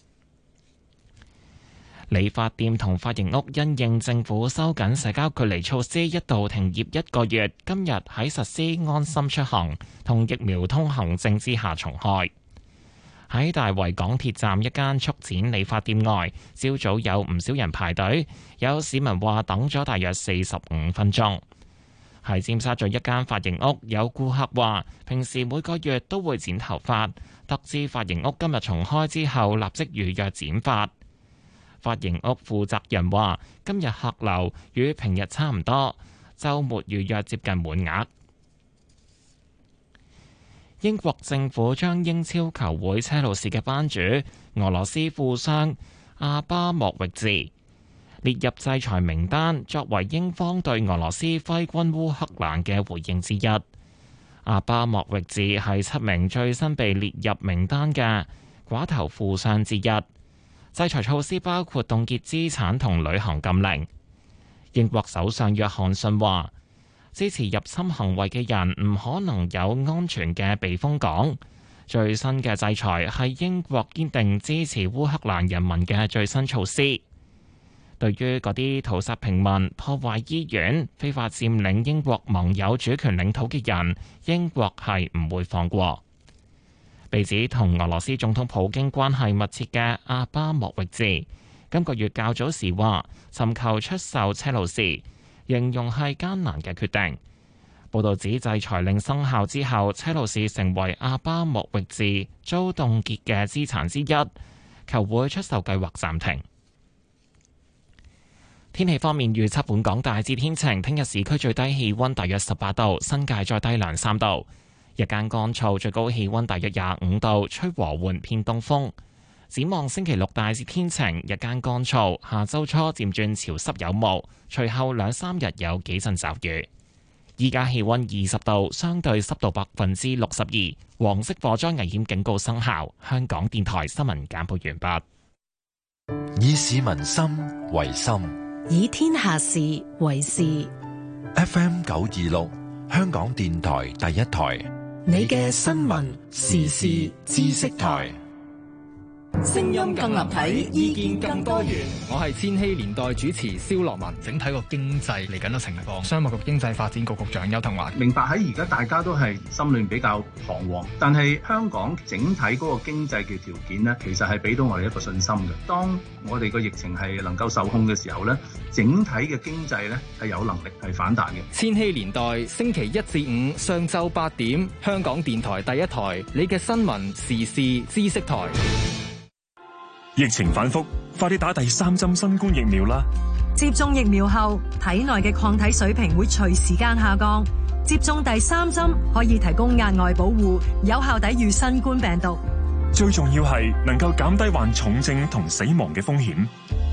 Speaker 1: 理髮店同髮型屋因應政府收緊社交距離措施，一度停業一個月，今日喺實施安心出行同疫苗通行證之下重開。喺大圍港鐵站一間速剪理髮店外，朝早有唔少人排隊，有市民話等咗大約四十五分鐘。喺尖沙咀一間髮型屋，有顧客話平時每個月都會剪頭髮，得知髮型屋今日重開之後，立即預約剪髮。髮型屋負責人話，今日客流與平日差唔多，週末預約接近滿額。英國政府將英超球會車路士嘅班主俄羅斯富商阿巴莫域治列入制裁名單，作為英方對俄羅斯揮軍烏克蘭嘅回應之一。阿巴莫域治係七名最新被列入名單嘅寡頭富商之一。制裁措施包括凍結資產同旅行禁令。英國首相約翰遜話，支持入侵行為嘅人唔可能有安全嘅避風港。最新嘅制裁係英國堅定支持烏克蘭人民嘅最新措施。對於嗰啲屠殺平民、破壞醫院、非法佔領英國盟友主權領土嘅人，英國係唔會放過。被指同俄羅斯總統普京關係密切嘅阿巴莫域治，今個月較早時話尋求出售車路士，形容係艱難嘅決定。報道指制裁令生效之後，車路士成為阿巴莫域治遭凍結嘅資產之一，球會出售計劃暫停。天氣方面預測，本港大致天晴，聽日市區最低氣溫大約十八度，新界再低兩三度。日間乾燥，最高氣溫大約廿五度，吹和緩偏東風。展望星期六大致天晴，日間乾燥，下周初漸轉潮濕有霧，隨後兩三日有幾陣驟雨。依家氣溫二十度，相對濕度百分之六十二，黃色火災危險警告生效。香港電台新聞簡報完畢。
Speaker 4: 以市民心為心，
Speaker 19: 以天下事為事。
Speaker 4: F M 九二六，香港電台第一台。
Speaker 2: 你嘅新聞時事知識台，聲音更立體，意見更多元。
Speaker 20: 我係千禧年代主持蕭樂文。整體個經濟嚟緊嘅情況，商務及經濟發展局局長邱騰華
Speaker 21: 明白喺而家大家都係心裏比較彷徨，但係香港整體嗰個經濟嘅條件呢，其實係俾到我哋一個信心嘅。當我哋個疫情係能夠受控嘅時候呢，整體嘅經濟呢係有能力係反彈嘅。
Speaker 20: 千禧年代星期一至五上晝八點，香港電台第一台，你嘅新聞時事知識台。
Speaker 22: 疫情反覆，快啲打第三針新冠疫苗啦！
Speaker 23: 接種疫苗後，體內嘅抗體水平會隨時間下降。接種第三針可以提供額外保護，有效抵禦新冠病毒。
Speaker 22: 最重要係能夠減低患重症同死亡嘅風險。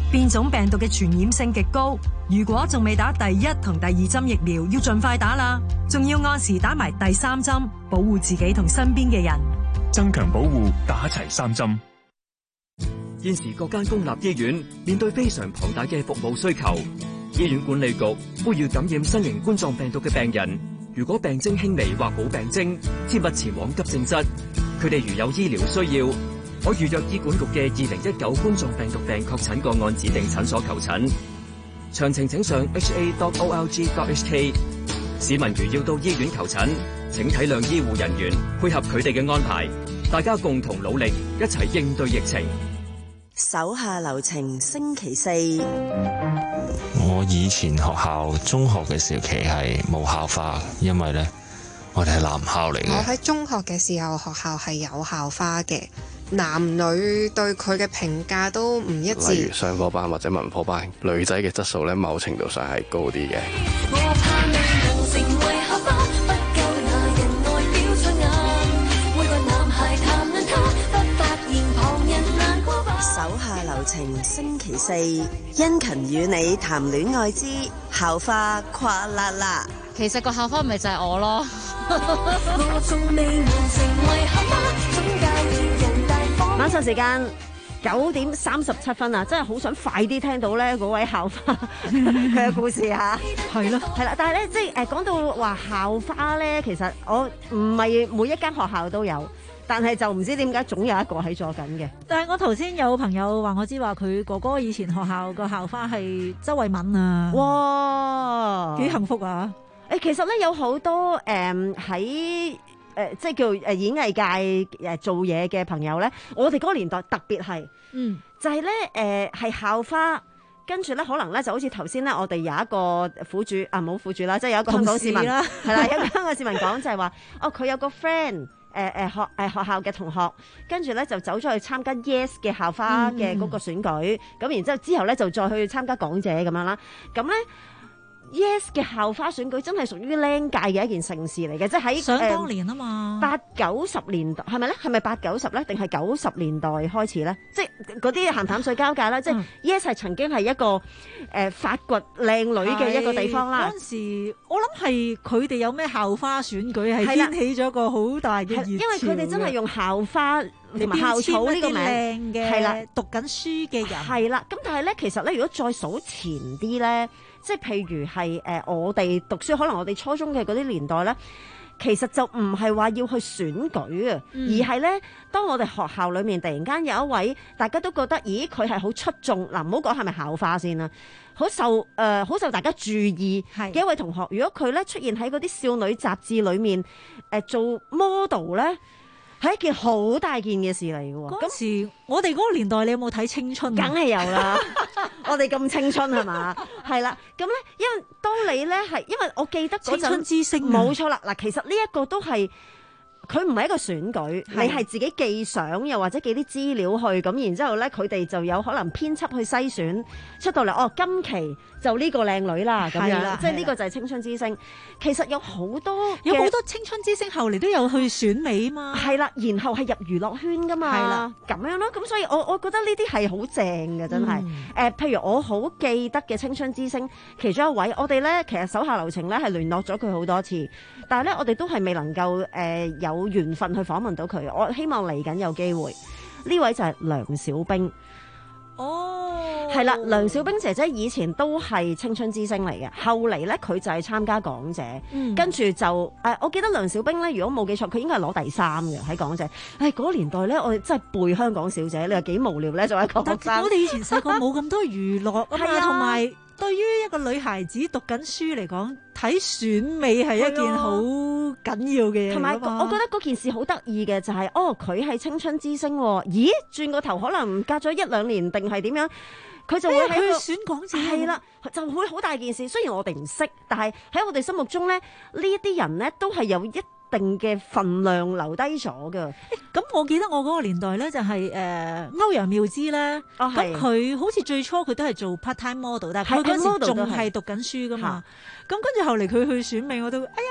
Speaker 23: 變種病毒嘅傳染性極高，如果仲未打第一同第二針疫苗，要盡快打啦，仲要按時打埋第三針，保護自己同身邊嘅人，
Speaker 22: 增強保護，打齊三針。
Speaker 3: 現時各間公立醫院面對非常龐大嘅服務需求，醫院管理局呼籲感染新型冠狀病毒嘅病人，如果病徵輕微或冇病徵，切勿前往急症室。佢哋如有醫療需要，可預約醫管局嘅二零一九冠狀病毒病確診個案指定診所求診。詳情請上 h a dot o r g dot h k。市民如要到醫院求診，請體諒醫護人員，配合佢哋嘅安排，大家共同努力，一齊應對疫情。
Speaker 12: 手下留情，星期四。
Speaker 13: 我以前學校中學嘅時期係冇校花，因為呢，我哋係男校嚟嘅。
Speaker 14: 我喺中學嘅時候，學校係有校花嘅，男女對佢嘅評價都唔一致。
Speaker 15: 例如商科班或者文科班，女仔嘅質素咧，某程度上係高啲嘅。
Speaker 12: 手下留情，星期四，殷勤與你談戀愛之校花跨啦啦。
Speaker 16: 其實個校花咪就係我咯。
Speaker 7: 晚上時間九點三十七分啊，真係好想快啲聽到咧嗰位校花佢嘅故事啊。
Speaker 26: 係咯，
Speaker 7: 係啦，但係咧即係誒講到話校花咧，其實我唔係每一間學校都有。但係就唔知點解總有一個喺做緊嘅。
Speaker 26: 但係我頭先有朋友話我知話佢哥哥以前學校個校花係周慧敏啊，
Speaker 7: 哇，
Speaker 26: 幾幸福啊！
Speaker 7: 誒，其實咧有好多誒喺誒即係叫誒演藝界誒做嘢嘅朋友咧，我哋嗰個年代特別係，
Speaker 26: 嗯，
Speaker 7: 就係咧誒係校花。跟住咧，可能咧就好似頭先咧，我哋有一個苦主啊，冇苦主啦，即係有一個香港市民
Speaker 26: 啦，
Speaker 7: 係啦，有一個香港市民講就係話，哦，佢有個 friend，誒誒學誒學校嘅同學，跟住咧就走咗去參加 Yes 嘅校花嘅嗰個選舉，咁、嗯、然之後之後咧就再去參加港姐咁樣啦，咁咧。Yes 嘅校花選舉真係屬於僆界嘅一件盛事嚟嘅，即係喺
Speaker 26: 想當年啊嘛，
Speaker 7: 八九十年代係咪咧？係咪八九十咧？定係九十年代開始咧？即係嗰啲鹹淡水交界啦。嗯、即係 Yes 係曾經係一個誒、呃、發掘靚女嘅一個地方啦。
Speaker 26: 嗰陣時我諗係佢哋有咩校花選舉係掀起咗個好大嘅熱潮，
Speaker 7: 因為佢哋真係用校花同埋校草呢個名
Speaker 26: 嘅，係啦，讀緊書嘅人
Speaker 7: 係啦。咁但係咧，其實咧，如果再數前啲咧。即係譬如係誒、呃，我哋讀書，可能我哋初中嘅嗰啲年代咧，其實就唔係話要去選舉啊，嗯、而係咧，當我哋學校裏面突然間有一位大家都覺得，咦，佢係好出眾嗱，唔好講係咪校花先啦，好受誒，好、呃、受大家注意嘅一位同學，如果佢咧出現喺嗰啲少女雜誌裏面誒、呃、做 model 咧。係一件好大件嘅事嚟嘅喎。
Speaker 26: 嗰時我哋嗰個年代，你有冇睇青春？
Speaker 7: 梗係有啦，我哋咁青春係嘛？係啦，咁咧，因為當你咧係，因為我記得嗰陣
Speaker 26: 青春之星
Speaker 7: 冇錯啦。嗱，其實呢一個都係。佢唔係一個選舉，你係自己寄相又或者寄啲資料去，咁然之後咧，佢哋就有可能編輯去篩選出到嚟。哦，今期就呢個靚女啦，咁樣，即係呢個就係青春之星。其實有好多
Speaker 26: 有好多青春之星後嚟都有去選美嘛，
Speaker 7: 係啦，然後係入娛樂圈噶嘛，係啦，咁樣咯。咁所以我我覺得呢啲係好正嘅，真係。誒、嗯呃，譬如我好記得嘅青春之星，其中一位，我哋咧其實手下留情咧係聯絡咗佢好多次，但係咧我哋都係未能夠誒、呃、有。有緣分去訪問到佢，我希望嚟緊有機會。呢位就係梁小冰。
Speaker 26: 哦，
Speaker 7: 係啦，梁小冰姐姐以前都係青春之星嚟嘅，後嚟咧佢就係參加港姐，嗯、跟住就誒、呃，我記得梁小冰咧，如果冇記錯，佢應該係攞第三嘅喺港姐。誒、哎，嗰、那個、年代咧，我哋真係背香港小姐，你話幾無聊咧？做一個學生，
Speaker 26: 我哋以前細個冇咁多娛樂啊嘛，同埋。對於一個女孩子讀緊書嚟講，睇選美係一件好緊要嘅嘢。同埋，
Speaker 7: 我覺得嗰件事好得意嘅就係、是，哦，佢係青春之星，咦？轉個頭可能隔咗一兩年定係點樣，佢就會喺
Speaker 26: 佢選港姐。係
Speaker 7: 啦，就會好大件事。雖然我哋唔識，但係喺我哋心目中咧，呢一啲人咧都係有一定嘅份量留低咗㗎。
Speaker 26: 咁我記得我嗰個年代咧就係、是、誒、呃、歐陽妙芝咧，咁佢、哦、好似最初佢都係做 part time model，但係佢嗰時仲係讀緊書噶嘛。咁跟住後嚟佢去選美，我都哎呀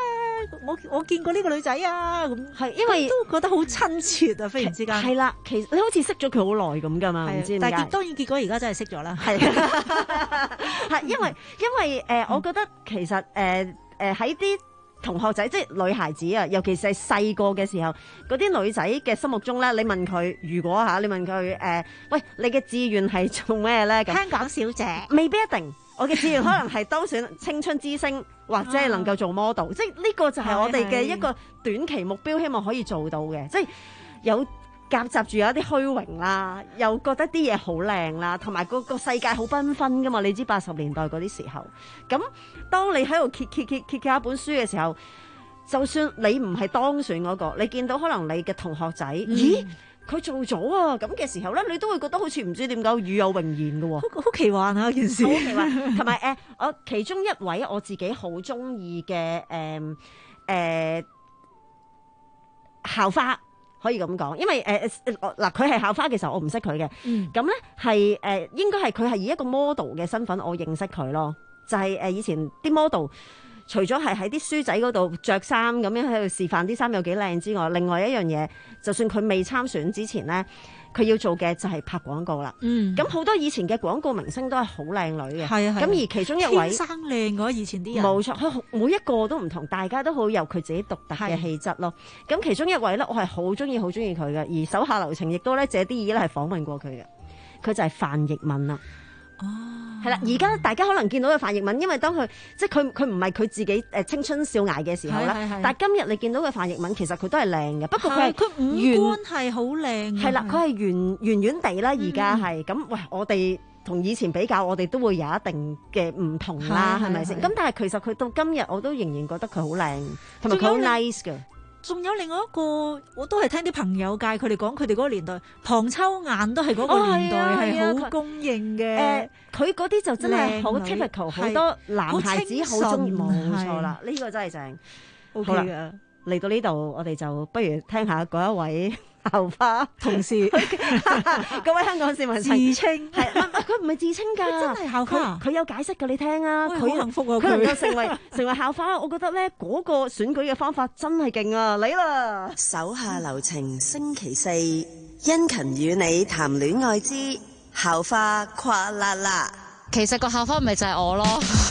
Speaker 26: 我我見過呢個女仔啊，咁
Speaker 7: 係因為
Speaker 26: 都覺得好親切啊，忽然之間
Speaker 7: 係啦，其實你好似識咗佢好耐咁㗎嘛，唔知點解。
Speaker 26: 但係當然結果而家真係識咗啦，
Speaker 7: 係係因為因為誒、呃，我覺得其實誒誒喺啲同學仔即係女孩子啊，尤其是係細個嘅時候，嗰啲女仔嘅心目中咧，你問佢如果嚇，你問佢誒、呃，喂，你嘅志願係做咩咧？
Speaker 26: 香港小姐
Speaker 7: 未必一定。我嘅志願可能係當選青春之星，或者係能夠做 model，、啊、即係呢個就係我哋嘅一個短期目標，希望可以做到嘅。即係有夾雜住有一啲虛榮啦，又覺得啲嘢好靚啦，同埋個個世界好繽紛噶嘛。你知八十年代嗰啲時候，咁當你喺度揭揭揭揭揭一本書嘅時候，就算你唔係當選嗰、那個，你見到可能你嘅同學仔，嗯、咦？佢做咗啊！咁嘅時候咧，你都會覺得好似唔知點解與有榮焉嘅喎，
Speaker 26: 好好奇幻啊件事。
Speaker 7: 好奇幻，同埋誒，我其中一位我自己好中意嘅誒誒校花，可以咁講，因為誒嗱佢係校花嘅時候，我唔識佢嘅。咁咧係誒應該係佢係以一個 model 嘅身份，我認識佢咯。就係、是、誒以前啲 model。除咗係喺啲書仔嗰度着衫咁樣喺度示範啲衫有幾靚之外，另外一樣嘢，就算佢未參選之前咧，佢要做嘅就係拍廣告啦。嗯，咁好多以前嘅廣告明星都係好靚女嘅。係啊，咁而其中一位
Speaker 26: 天生靚嗰以前啲人，
Speaker 7: 冇錯，佢每一個都唔同，大家都好有佢自己獨特嘅氣質咯。咁其中一位咧，我係好中意好中意佢嘅，而手下留情亦都咧借啲意咧係訪問過佢嘅，佢就係范逸敏啦。哦，係啦，而家大家可能見到嘅范逸敏，因為當佢即係佢佢唔係佢自己誒青春少艾嘅時候啦，但係今日你見到嘅范逸敏其實佢都係靚嘅，不過佢係
Speaker 26: 佢五官係好靚，
Speaker 7: 係啦，佢係圓圓圓地啦，而家係咁。喂，我哋同以前比較，我哋都會有一定嘅唔同啦，係咪先？咁但係其實佢到今日我都仍然覺得佢好靚，同埋佢好 nice 嘅。
Speaker 26: 仲有另外一個，我都係聽啲朋友介佢哋講，佢哋嗰個年代，龐秋晏都係嗰個年代係好公認嘅。誒，佢嗰啲就真係好 typical，好多男孩子好中意，冇錯啦，呢個真係正。OK 嘅，嚟到呢度，我哋就不如聽下嗰一位校花同事，嗰位香港市民自稱係，佢唔係自稱㗎， 真係校花。
Speaker 7: 佢有解釋㗎，你聽啊。
Speaker 26: 佢好幸福啊！
Speaker 7: 佢能夠成為成為校花，我覺得咧嗰個選舉嘅方法真係勁啊！嚟啦，
Speaker 12: 手下留情，星期四，殷勤與你談戀愛之校花跨啦啦。
Speaker 16: 其實個校花咪就係我咯。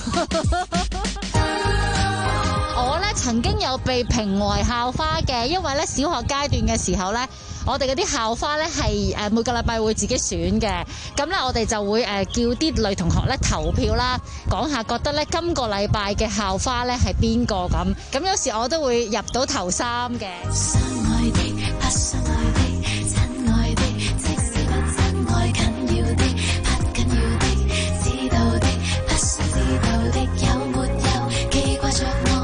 Speaker 16: 我咧曾經有被評為校花嘅，因為咧小學階段嘅時候咧，我哋嗰啲校花咧係誒每個禮拜會自己選嘅，咁咧我哋就會誒叫啲女同學咧投票啦，講下覺得咧今個禮拜嘅校花咧係邊個咁，咁有時我都會入到頭三嘅。相愛的，不相愛的，親愛的，即使不真愛緊要的，不緊要的，知道的，不想知道的，有沒有記掛着我？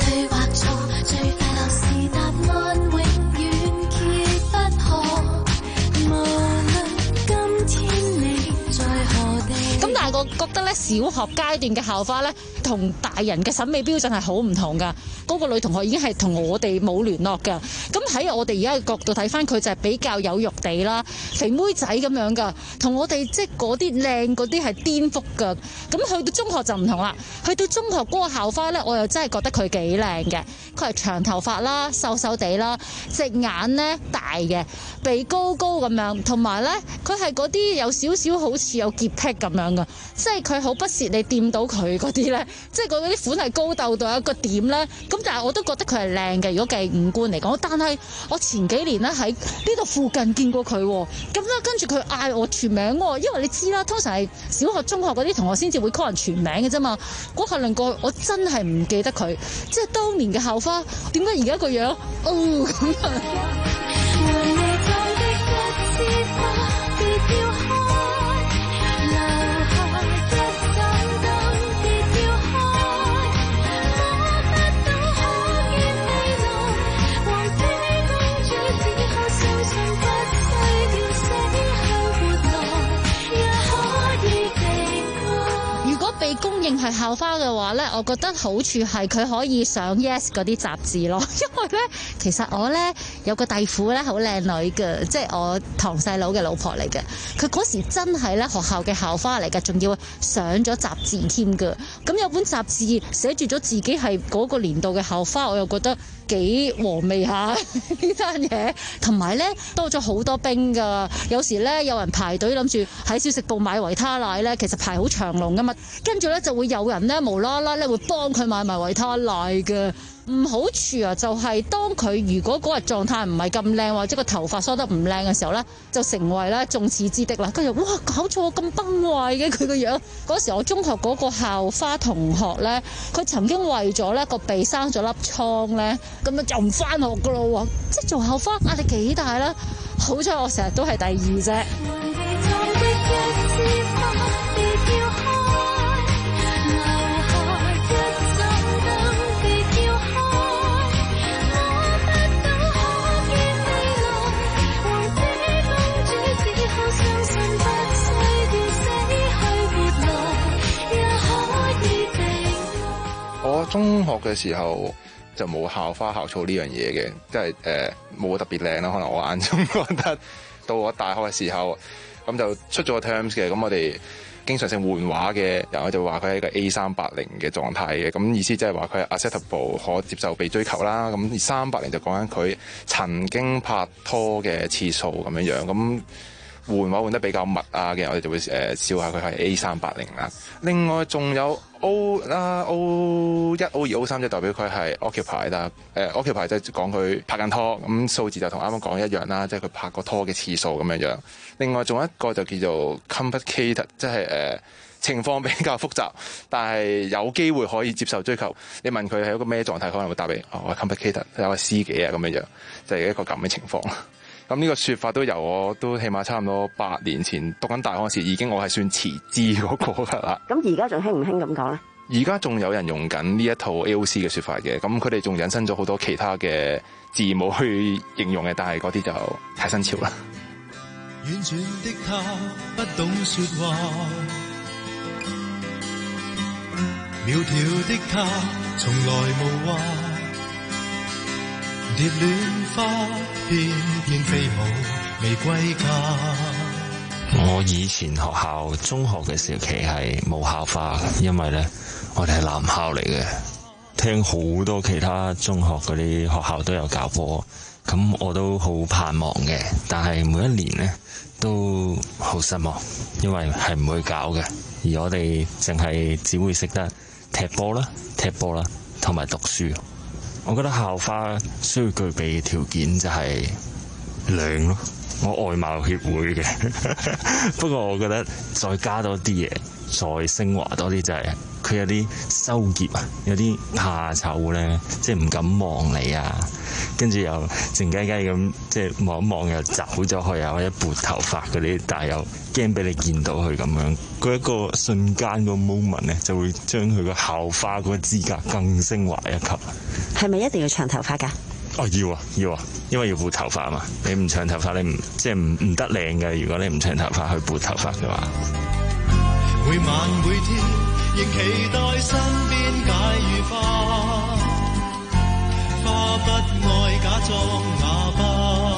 Speaker 16: 咁但係我覺得咧，小學階段嘅校花咧，同大人嘅審美標準係好唔同噶。嗰個女同學已經係同我哋冇聯絡噶。咁喺我哋而家嘅角度睇翻，佢就係比較有肉地啦，肥妹仔咁樣噶。同我哋即係嗰啲靚嗰啲係顛覆噶。咁去到中學就唔同啦。去到中學嗰個校花咧，我又真係覺得佢幾靚嘅。佢係長頭髮啦，瘦瘦地啦，隻眼咧大嘅，鼻高高咁樣，同埋咧佢係嗰啲有少少好似有潔癖咁樣噶，即係佢好不屑你掂到佢嗰啲咧，即係嗰啲款係高竇到一個點咧。咁但係我都覺得佢係靚嘅，如果計五官嚟講。但係我前幾年咧喺呢度附近見過佢，咁咧跟住佢嗌我全名喎，因為你知啦，通常係小學、中學嗰啲同學先至會 call 人全名嘅啫嘛。嗰下令過我真係唔記得佢，即係當年嘅校花，點解而家個樣哦咁啊？被公認認係校花嘅話呢，我覺得好處係佢可以上 Yes 嗰啲雜誌咯。因為呢，其實我呢有個弟婦呢，好靚女嘅，即係我堂細佬嘅老婆嚟嘅。佢嗰時真係呢學校嘅校花嚟嘅，仲要上咗雜誌添㗎。咁有本雜誌寫住咗自己係嗰個年度嘅校花，我又覺得幾和味下呢單嘢。同埋呢，多咗好多兵㗎，有時呢，有人排隊諗住喺小食部買維他奶呢，其實排好長龍㗎嘛，跟住呢，就會有人呢無啦啦呢會幫佢買埋維他奶㗎。唔好處啊，就係當佢如果嗰日狀態唔係咁靚，或者個頭髮梳得唔靚嘅時候呢，就成為咧眾矢之的啦。跟住哇，搞錯咁崩壞嘅佢個樣。嗰時我中學嗰個校花同學呢，佢曾經為咗呢個鼻生咗粒瘡呢，咁樣就唔翻學噶咯喎。即係做校花壓力幾大啦。好彩我成日都係第二啫。
Speaker 5: 我中學嘅時候就冇校花校草呢樣嘢嘅，即係誒冇特別靚啦。可能我眼中覺得，到我大學嘅時候，咁就出咗個 terms 嘅。咁我哋經常性換畫嘅人，我就話佢係一個 A 三八零嘅狀態嘅。咁意思即係話佢係 acceptable 可接受被追求啦。咁而三八零就講緊佢曾經拍拖嘅次數咁樣樣。咁換畫換得比較密啊嘅，我哋就會誒、呃、笑下佢係 A 三八零啦。另外仲有 O 啦 O 一 O 二 O 三，就代表佢係 occupy 啦。誒 occupy 即係講佢拍緊拖，咁數字就同啱啱講一樣啦，即係佢拍過拖嘅次數咁樣樣。另外仲有一個就叫做 complicated， 即係誒、呃、情況比較複雜，但係有機會可以接受追求。你問佢係一個咩狀態，可能會答你哦 complicated， 有個 C 幾啊咁樣樣，就係、是、一個咁嘅情況。咁呢個說法都由我都起碼差唔多八年前讀緊大學時，已經我係算遲知嗰個㗎啦。
Speaker 7: 咁而家仲興唔興咁講咧？
Speaker 5: 而家仲有人用緊呢一套 A O C 嘅說法嘅，咁佢哋仲引申咗好多其他嘅字母去形容嘅，但係嗰啲就太新潮啦。
Speaker 11: 婉轉的他不懂說話，苗條的他從來無話，蝶戀花片片飛舞未歸家。
Speaker 13: 我以前學校中學嘅時期係冇校花，因為咧我哋係男校嚟嘅。聽好多其他中學嗰啲學校都有搞波，咁我都好盼望嘅。但係每一年咧都好失望，因為係唔會搞嘅。而我哋淨係只會識得踢波啦、踢波啦，同埋讀書。我覺得校花需要具備嘅條件就係靚咯。我外貌協會嘅，不過我覺得再加多啲嘢，再升華多啲就係佢有啲羞澀啊，有啲怕醜咧，即係唔敢望你啊，跟住又靜雞雞咁，即係望一望又走咗去啊，或者撥頭髮嗰啲，但係又驚俾你見到佢咁樣，嗰一個瞬間個 moment 咧，就會將佢個校花嗰個資格更升華一級。
Speaker 7: 係咪一定要長頭髮㗎？
Speaker 13: 哦，要啊，要啊，因為要撥頭髮啊嘛。你唔長頭髮，你唔即係唔唔得靚嘅。如果你唔長頭髮去撥頭髮嘅話，
Speaker 11: 每晚每天仍期待身邊解語花，花不愛假裝啞巴。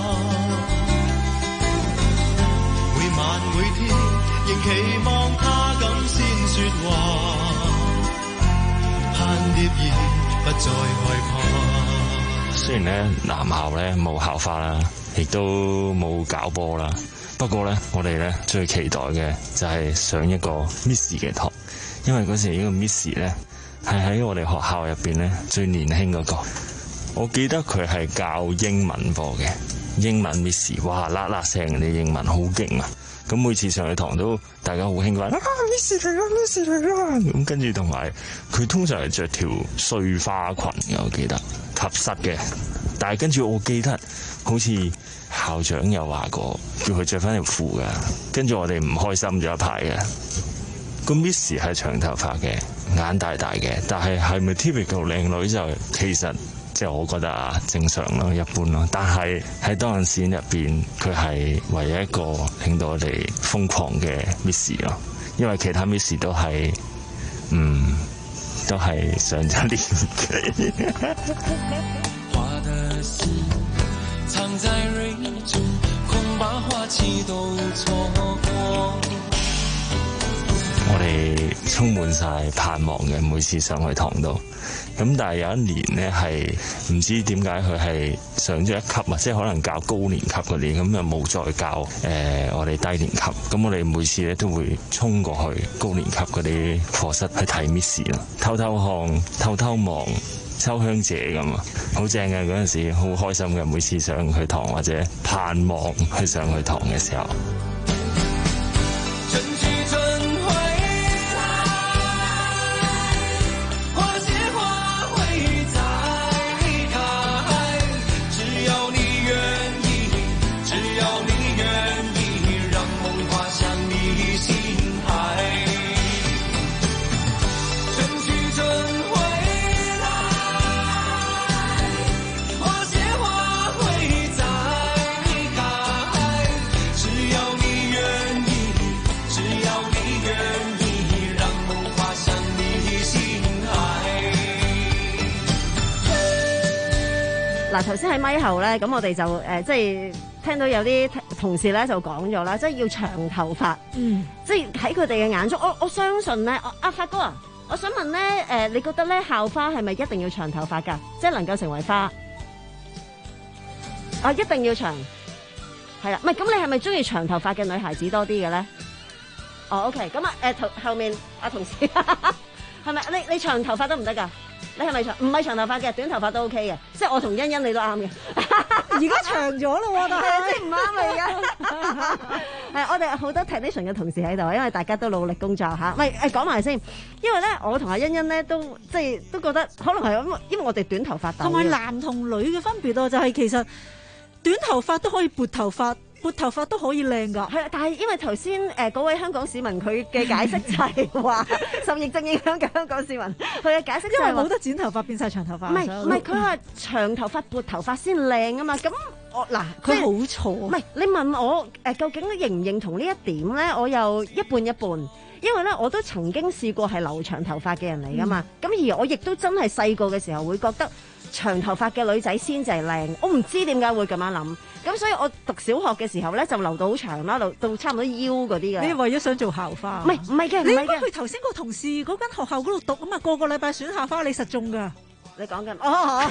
Speaker 11: 每晚每天仍期望他敢先說話，盼蝶兒不再害怕。
Speaker 13: 雖然咧男校咧冇校花啦，亦都冇搞波啦，不過咧我哋咧最期待嘅就係上一個 Miss 嘅堂，因為嗰時呢個 Miss 咧係喺我哋學校入邊咧最年輕嗰個。我記得佢係教英文課嘅，英文 Miss， 哇啦啦聲，你英文好勁啊！咁每次上去堂都大家好興奮啊 Miss 嚟啦 Miss 嚟啦，咁跟住同埋佢通常係着條碎花裙嘅，我記得及膝嘅，但係跟住我記得好似校長又話過叫佢着翻條褲噶，跟住我哋唔開心咗一排嘅。個 Miss 係長頭髮嘅，眼大大嘅，但係係咪 typical 靚女就其實即係我覺得啊正常咯，一般咯。但係喺當陣時入邊，佢係唯一一個令到我哋瘋狂嘅 Miss 咯，因為其他 Miss 都係嗯，都係上咗年紀。
Speaker 11: 花的心藏在蕊中，恐把花期都錯過。
Speaker 13: 我哋充滿晒盼望嘅，每次上去堂度。咁但係有一年呢，係唔知點解佢係上咗一級啊，即係可能教高年級嗰啲，咁就冇再教誒、呃、我哋低年級。咁我哋每次咧都會衝過去高年級嗰啲課室去睇 Miss 咯，偷偷看、偷偷望、秋香姐咁啊，好正嘅嗰陣時，好開心嘅。每次上去堂或者盼望去上去堂嘅時候。
Speaker 7: 嗱，頭先喺咪後咧，咁我哋就誒、呃，即係聽到有啲同事咧就講咗啦，即係要長頭髮，嗯，即係喺佢哋嘅眼中，我我相信咧，阿、啊、發哥啊，我想問咧，誒、呃，你覺得咧校花係咪一定要長頭髮㗎？即係能夠成為花？啊，一定要長，係啦，唔係咁，你係咪中意長頭髮嘅女孩子多啲嘅咧？哦 ，OK，咁啊，誒，後後面阿、啊、同事係咪？你你長頭髮得唔得㗎？你係咪長？唔係長頭髮嘅，短頭髮都 OK 嘅。即係我同欣欣你都啱嘅。
Speaker 26: 而家長咗咯喎，但係
Speaker 7: 即係唔啱你㗎。係我哋好多 technician 嘅同事喺度，因為大家都努力工作嚇。喂，誒講埋先，因為咧我同阿欣欣咧都即係都覺得可能係咁，因為我哋短頭髮
Speaker 26: 同埋男同女嘅分別咯，就係其實短頭髮都可以撥頭髮。撥頭髮都可以靚㗎，
Speaker 7: 係，但係因為頭先誒嗰位香港市民佢嘅解釋就係話受疫症影響嘅香港市民，佢嘅解釋就係
Speaker 26: 冇得剪頭髮變晒長頭髮。
Speaker 7: 唔係唔係，佢話長頭髮撥頭髮先靚啊嘛。咁我嗱
Speaker 26: 佢好錯，
Speaker 7: 唔係你問我誒、呃、究竟認唔認同呢一點咧？我又一半一半，因為咧我都曾經試過係留長頭髮嘅人嚟㗎嘛。咁、嗯、而我亦都真係細個嘅時候會覺得長頭髮嘅女仔先至係靚，我唔知點解會咁樣諗。咁所以我讀小學嘅時候咧就留到好長啦，留到差唔多腰嗰啲嘅。
Speaker 26: 你為咗想做校花？
Speaker 7: 唔係唔係嘅，唔係嘅。
Speaker 26: 佢頭先個同事嗰間學校嗰度讀啊嘛，個個禮拜選校花，你實中㗎。
Speaker 7: 你講緊哦，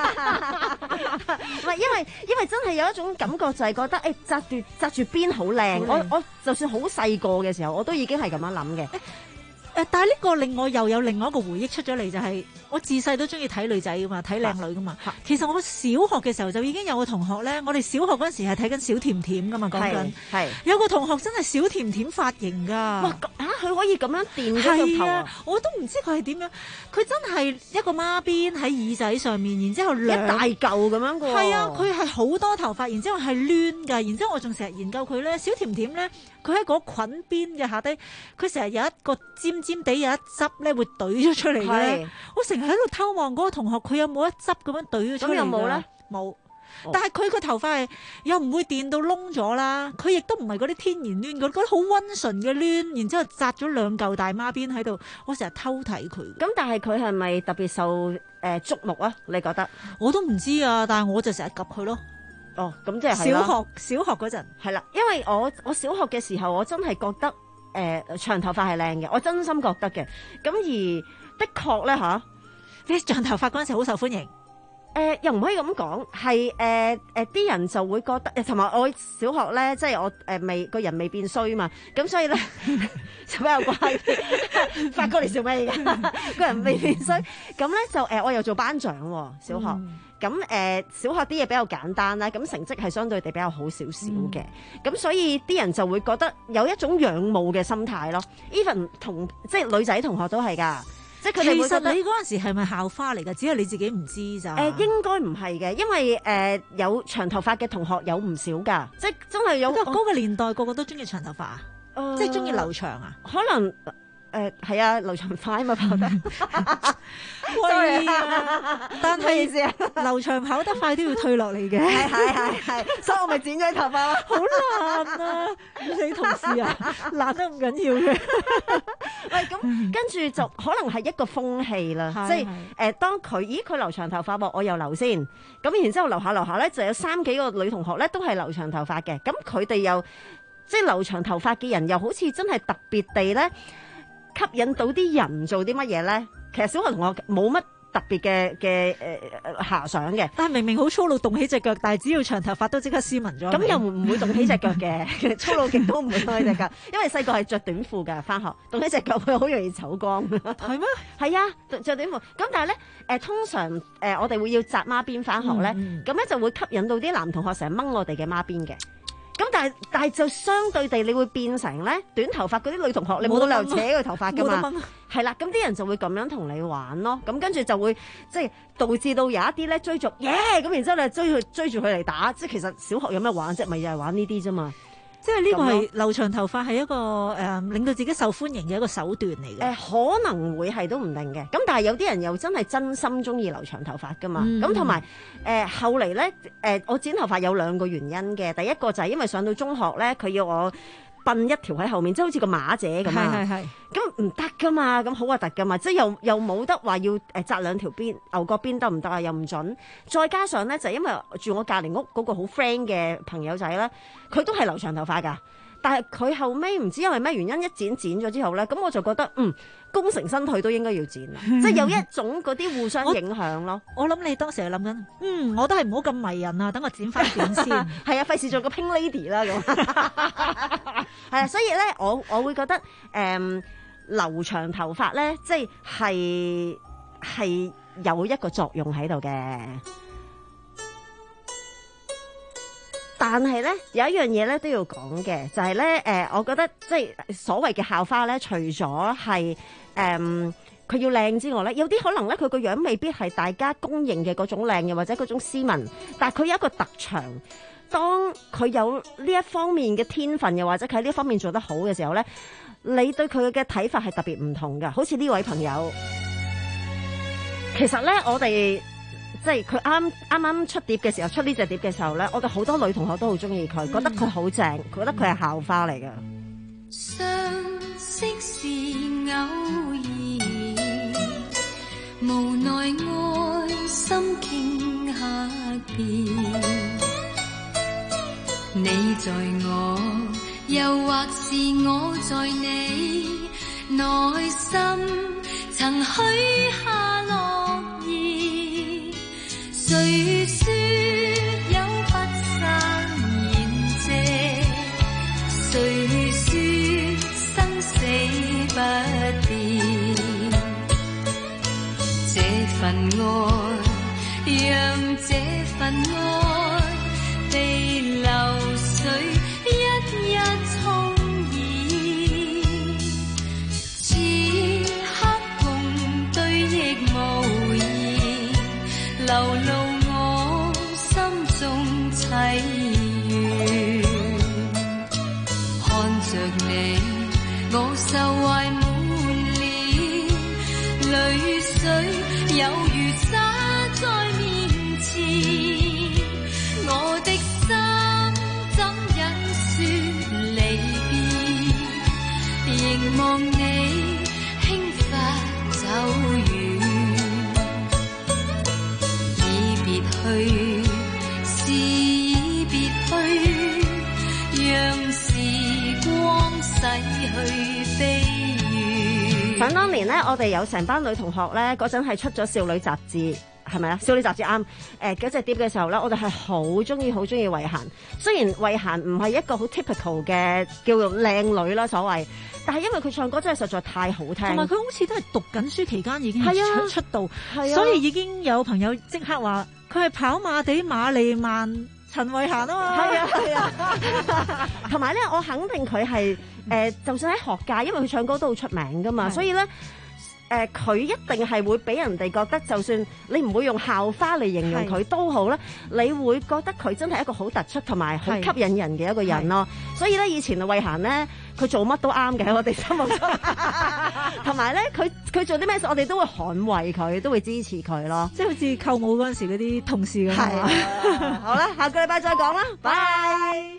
Speaker 7: 唔係因為因為真係有一種感覺就係覺得誒紮住紮住辮好靚。我我就算好細個嘅時候，我都已經係咁樣諗嘅。
Speaker 26: 誒，但係呢個令我又有另外一個回憶出咗嚟，就係、是、我自細都中意睇女仔噶嘛，睇靚女噶嘛。其實我小學嘅時候就已經有個同學咧，我哋小學嗰陣時係睇緊小甜甜噶嘛，講緊係有個同學真係小甜甜髮型噶。
Speaker 7: 哇！嚇佢可以咁樣電咗個頭啊！
Speaker 26: 我都唔知佢係點樣，佢真係一個孖辮喺耳仔上面，然之後兩
Speaker 7: 一大嚿咁樣噶。
Speaker 26: 係啊，佢係好多頭髮，然之後係攣㗎，然之後我仲成日研究佢咧。小甜甜咧，佢喺嗰裙邊嘅下低，佢成日有一個尖尖地有一執咧會懟咗出嚟嘅。我成日喺度偷望嗰個同學，佢有冇一執咁樣懟咗出嚟？
Speaker 7: 咁有冇咧？
Speaker 26: 冇。但係佢個頭髮係又唔會電到窿咗啦，佢亦都唔係嗰啲天然攣，嗰啲好溫順嘅攣，然之後紮咗兩嚿大孖辮喺度，我成日偷睇佢。
Speaker 7: 咁但係佢係咪特別受誒矚目啊？你覺得？
Speaker 26: 我都唔知啊，但係我就成日及佢咯。
Speaker 7: 哦，咁即係
Speaker 26: 小學小學嗰陣
Speaker 7: 係啦，因為我我小學嘅時候，我真係覺得誒、呃、長頭髮係靚嘅，我真心覺得嘅。咁而的確咧嚇，
Speaker 26: 你長頭髮嗰陣時好受歡迎。
Speaker 7: 誒、呃、又唔可以咁講，係誒誒啲人就會覺得，同埋我小學咧，即係我誒未個人未變衰嘛，咁所以咧就比較乖啲。發哥你笑咩㗎？個人未變衰，咁咧就誒、呃、我又做班長喎，小學。咁、嗯、誒、呃、小學啲嘢比較簡單啦，咁成績係相對地比較好少少嘅，咁、嗯、所以啲人就會覺得有一種仰慕嘅心態咯。even 同即係女仔同學都係㗎。即係佢哋會覺得
Speaker 26: 其實你嗰陣時係咪校花嚟㗎？只係你自己唔知咋？誒、
Speaker 7: 呃、應該唔係嘅，因為誒、呃、有長頭髮嘅同學有唔少㗎，即係真係有
Speaker 26: 嗰、嗰個年代個個都中意長頭髮啊、呃，即係中意留長啊？
Speaker 7: 可能誒係啊，劉長快啊嘛跑得。
Speaker 26: 喂啊！但係
Speaker 7: 意思啊，
Speaker 26: 劉長跑得快都要退落嚟嘅。
Speaker 7: 係係係係，所以我咪剪咗啲頭髮咯。
Speaker 26: 好爛啊！你同事啊，爛得唔緊要嘅。
Speaker 7: 喂，咁跟住就可能係一個風氣啦，即係誒，當佢咦佢留長頭髮喎，我又留先，咁然之後留下留下咧，就有三幾個女同學咧都係留長頭髮嘅，咁佢哋又即係留長頭髮嘅人，又好似真係特別地咧吸引到啲人做啲乜嘢咧？其實小學同學冇乜特別嘅嘅誒遐想嘅，
Speaker 26: 但係明明好粗魯，動起隻腳，但係只要長頭髮都即刻斯文咗。
Speaker 7: 咁又唔會動起隻腳嘅，粗魯極都唔會動起隻腳，因為細個係着短褲㗎，返學動起隻腳會好容易走光。
Speaker 26: 係咩？
Speaker 7: 係啊，着短褲。咁但係咧誒，通常誒、呃、我哋會要紮孖辮返學咧，咁咧、嗯、就會吸引到啲男同學成日掹我哋嘅孖辮嘅。咁但係但係就相對地，你會變成咧短頭髮嗰啲女同學，你冇理由扯佢頭髮㗎嘛。係啦，咁啲人就會咁樣同你玩咯。咁跟住就會即係導致到有一啲咧追逐耶，咁然之後你追佢追住佢嚟打。即係其實小學有咩玩啫？咪又係玩呢啲啫嘛。
Speaker 26: 即係呢個係留長頭髮係一個誒、呃、令到自己受歡迎嘅一個手段嚟嘅。誒、
Speaker 7: 呃、可能會係都唔定嘅。咁但係有啲人又真係真心中意留長頭髮噶嘛。咁同埋誒後嚟咧誒我剪頭髮有兩個原因嘅。第一個就係因為上到中學咧，佢要我揼一條喺後面，即係好似個馬姐咁啊。係係係。咁唔得噶嘛，咁好核突噶嘛，即係又又冇得話要誒紮兩條辮，牛角辮得唔得啊？又唔準。再加上咧，就係、因為住我隔離屋嗰個好 friend 嘅朋友仔咧，佢都係留長頭髮㗎。但係佢後尾唔知因為咩原因一剪剪咗之後咧，咁我就覺得嗯功成身退都應該要剪啦，即係有一種嗰啲互相影響咯。
Speaker 26: 我諗你當時係諗緊，嗯，我都係唔好咁迷人啊，等我剪翻短先。
Speaker 7: 係啊，費事做個 pink lady 啦咁。係啊，所以咧，我我會覺得誒、嗯、留長頭髮咧，即係係係有一個作用喺度嘅。但係咧有一樣嘢咧都要講嘅，就係咧誒，我覺得即係所謂嘅校花咧，除咗係誒佢要靚之外咧，有啲可能咧佢個樣未必係大家公認嘅嗰種靚嘅，或者嗰種斯文，但係佢有一個特長。當佢有呢一方面嘅天分，又或者佢喺呢方面做得好嘅時候咧，你對佢嘅睇法係特別唔同㗎。好似呢位朋友，其實咧我哋。即係佢啱啱啱出碟嘅時候，出呢隻碟嘅時候咧，我哋好多女同學都好中意佢，覺得佢好正，覺得佢係校花嚟嘅。
Speaker 11: 相識是偶然，無奈愛心傾下變，你在我，又或是我在你內心，曾許下諾言。誰說有不散筵席？誰說生死不變？這份愛，讓這份愛被流水一一沖染。此刻共對亦無言，流露我心中淒怨，看着你，我受懷滿臉，淚水有如灑在面前，我的心怎忍說離別，凝望你輕發走遠。去是已別去，讓時光洗去悲怨。
Speaker 7: 想當年咧，我哋有成班女同學咧，嗰陣係出咗少女雜誌，係咪啊？少女雜誌啱誒嗰隻碟嘅時候咧，我哋係好中意好中意慧嫻。雖然慧嫻唔係一個好 typical 嘅叫做靚女啦，所謂，但係因為佢唱歌真係實在太好聽，
Speaker 26: 同埋佢好似都係讀緊書期間已經出
Speaker 7: 係啊
Speaker 26: 出道，
Speaker 7: 係啊，
Speaker 26: 所以已經有朋友即刻話。佢係跑馬地馬利曼陳慧嫻啊嘛，
Speaker 7: 係啊係啊，同埋咧，我肯定佢係誒，就算喺學界，因為佢唱歌都好出名噶嘛，所以咧誒，佢、呃、一定係會俾人哋覺得，就算你唔會用校花嚟形容佢都好啦，你會覺得佢真係一個好突出同埋好吸引人嘅一個人咯。所以咧，以前嘅慧嫻咧， 佢做乜都啱嘅喺我哋心目中。同埋咧，佢佢做啲咩事，我哋都會捍衛佢，都會支持佢咯。
Speaker 26: 即係好似舅母嗰陣時嗰啲同事咁。
Speaker 7: 係啊，好啦，下個禮拜再講啦，拜。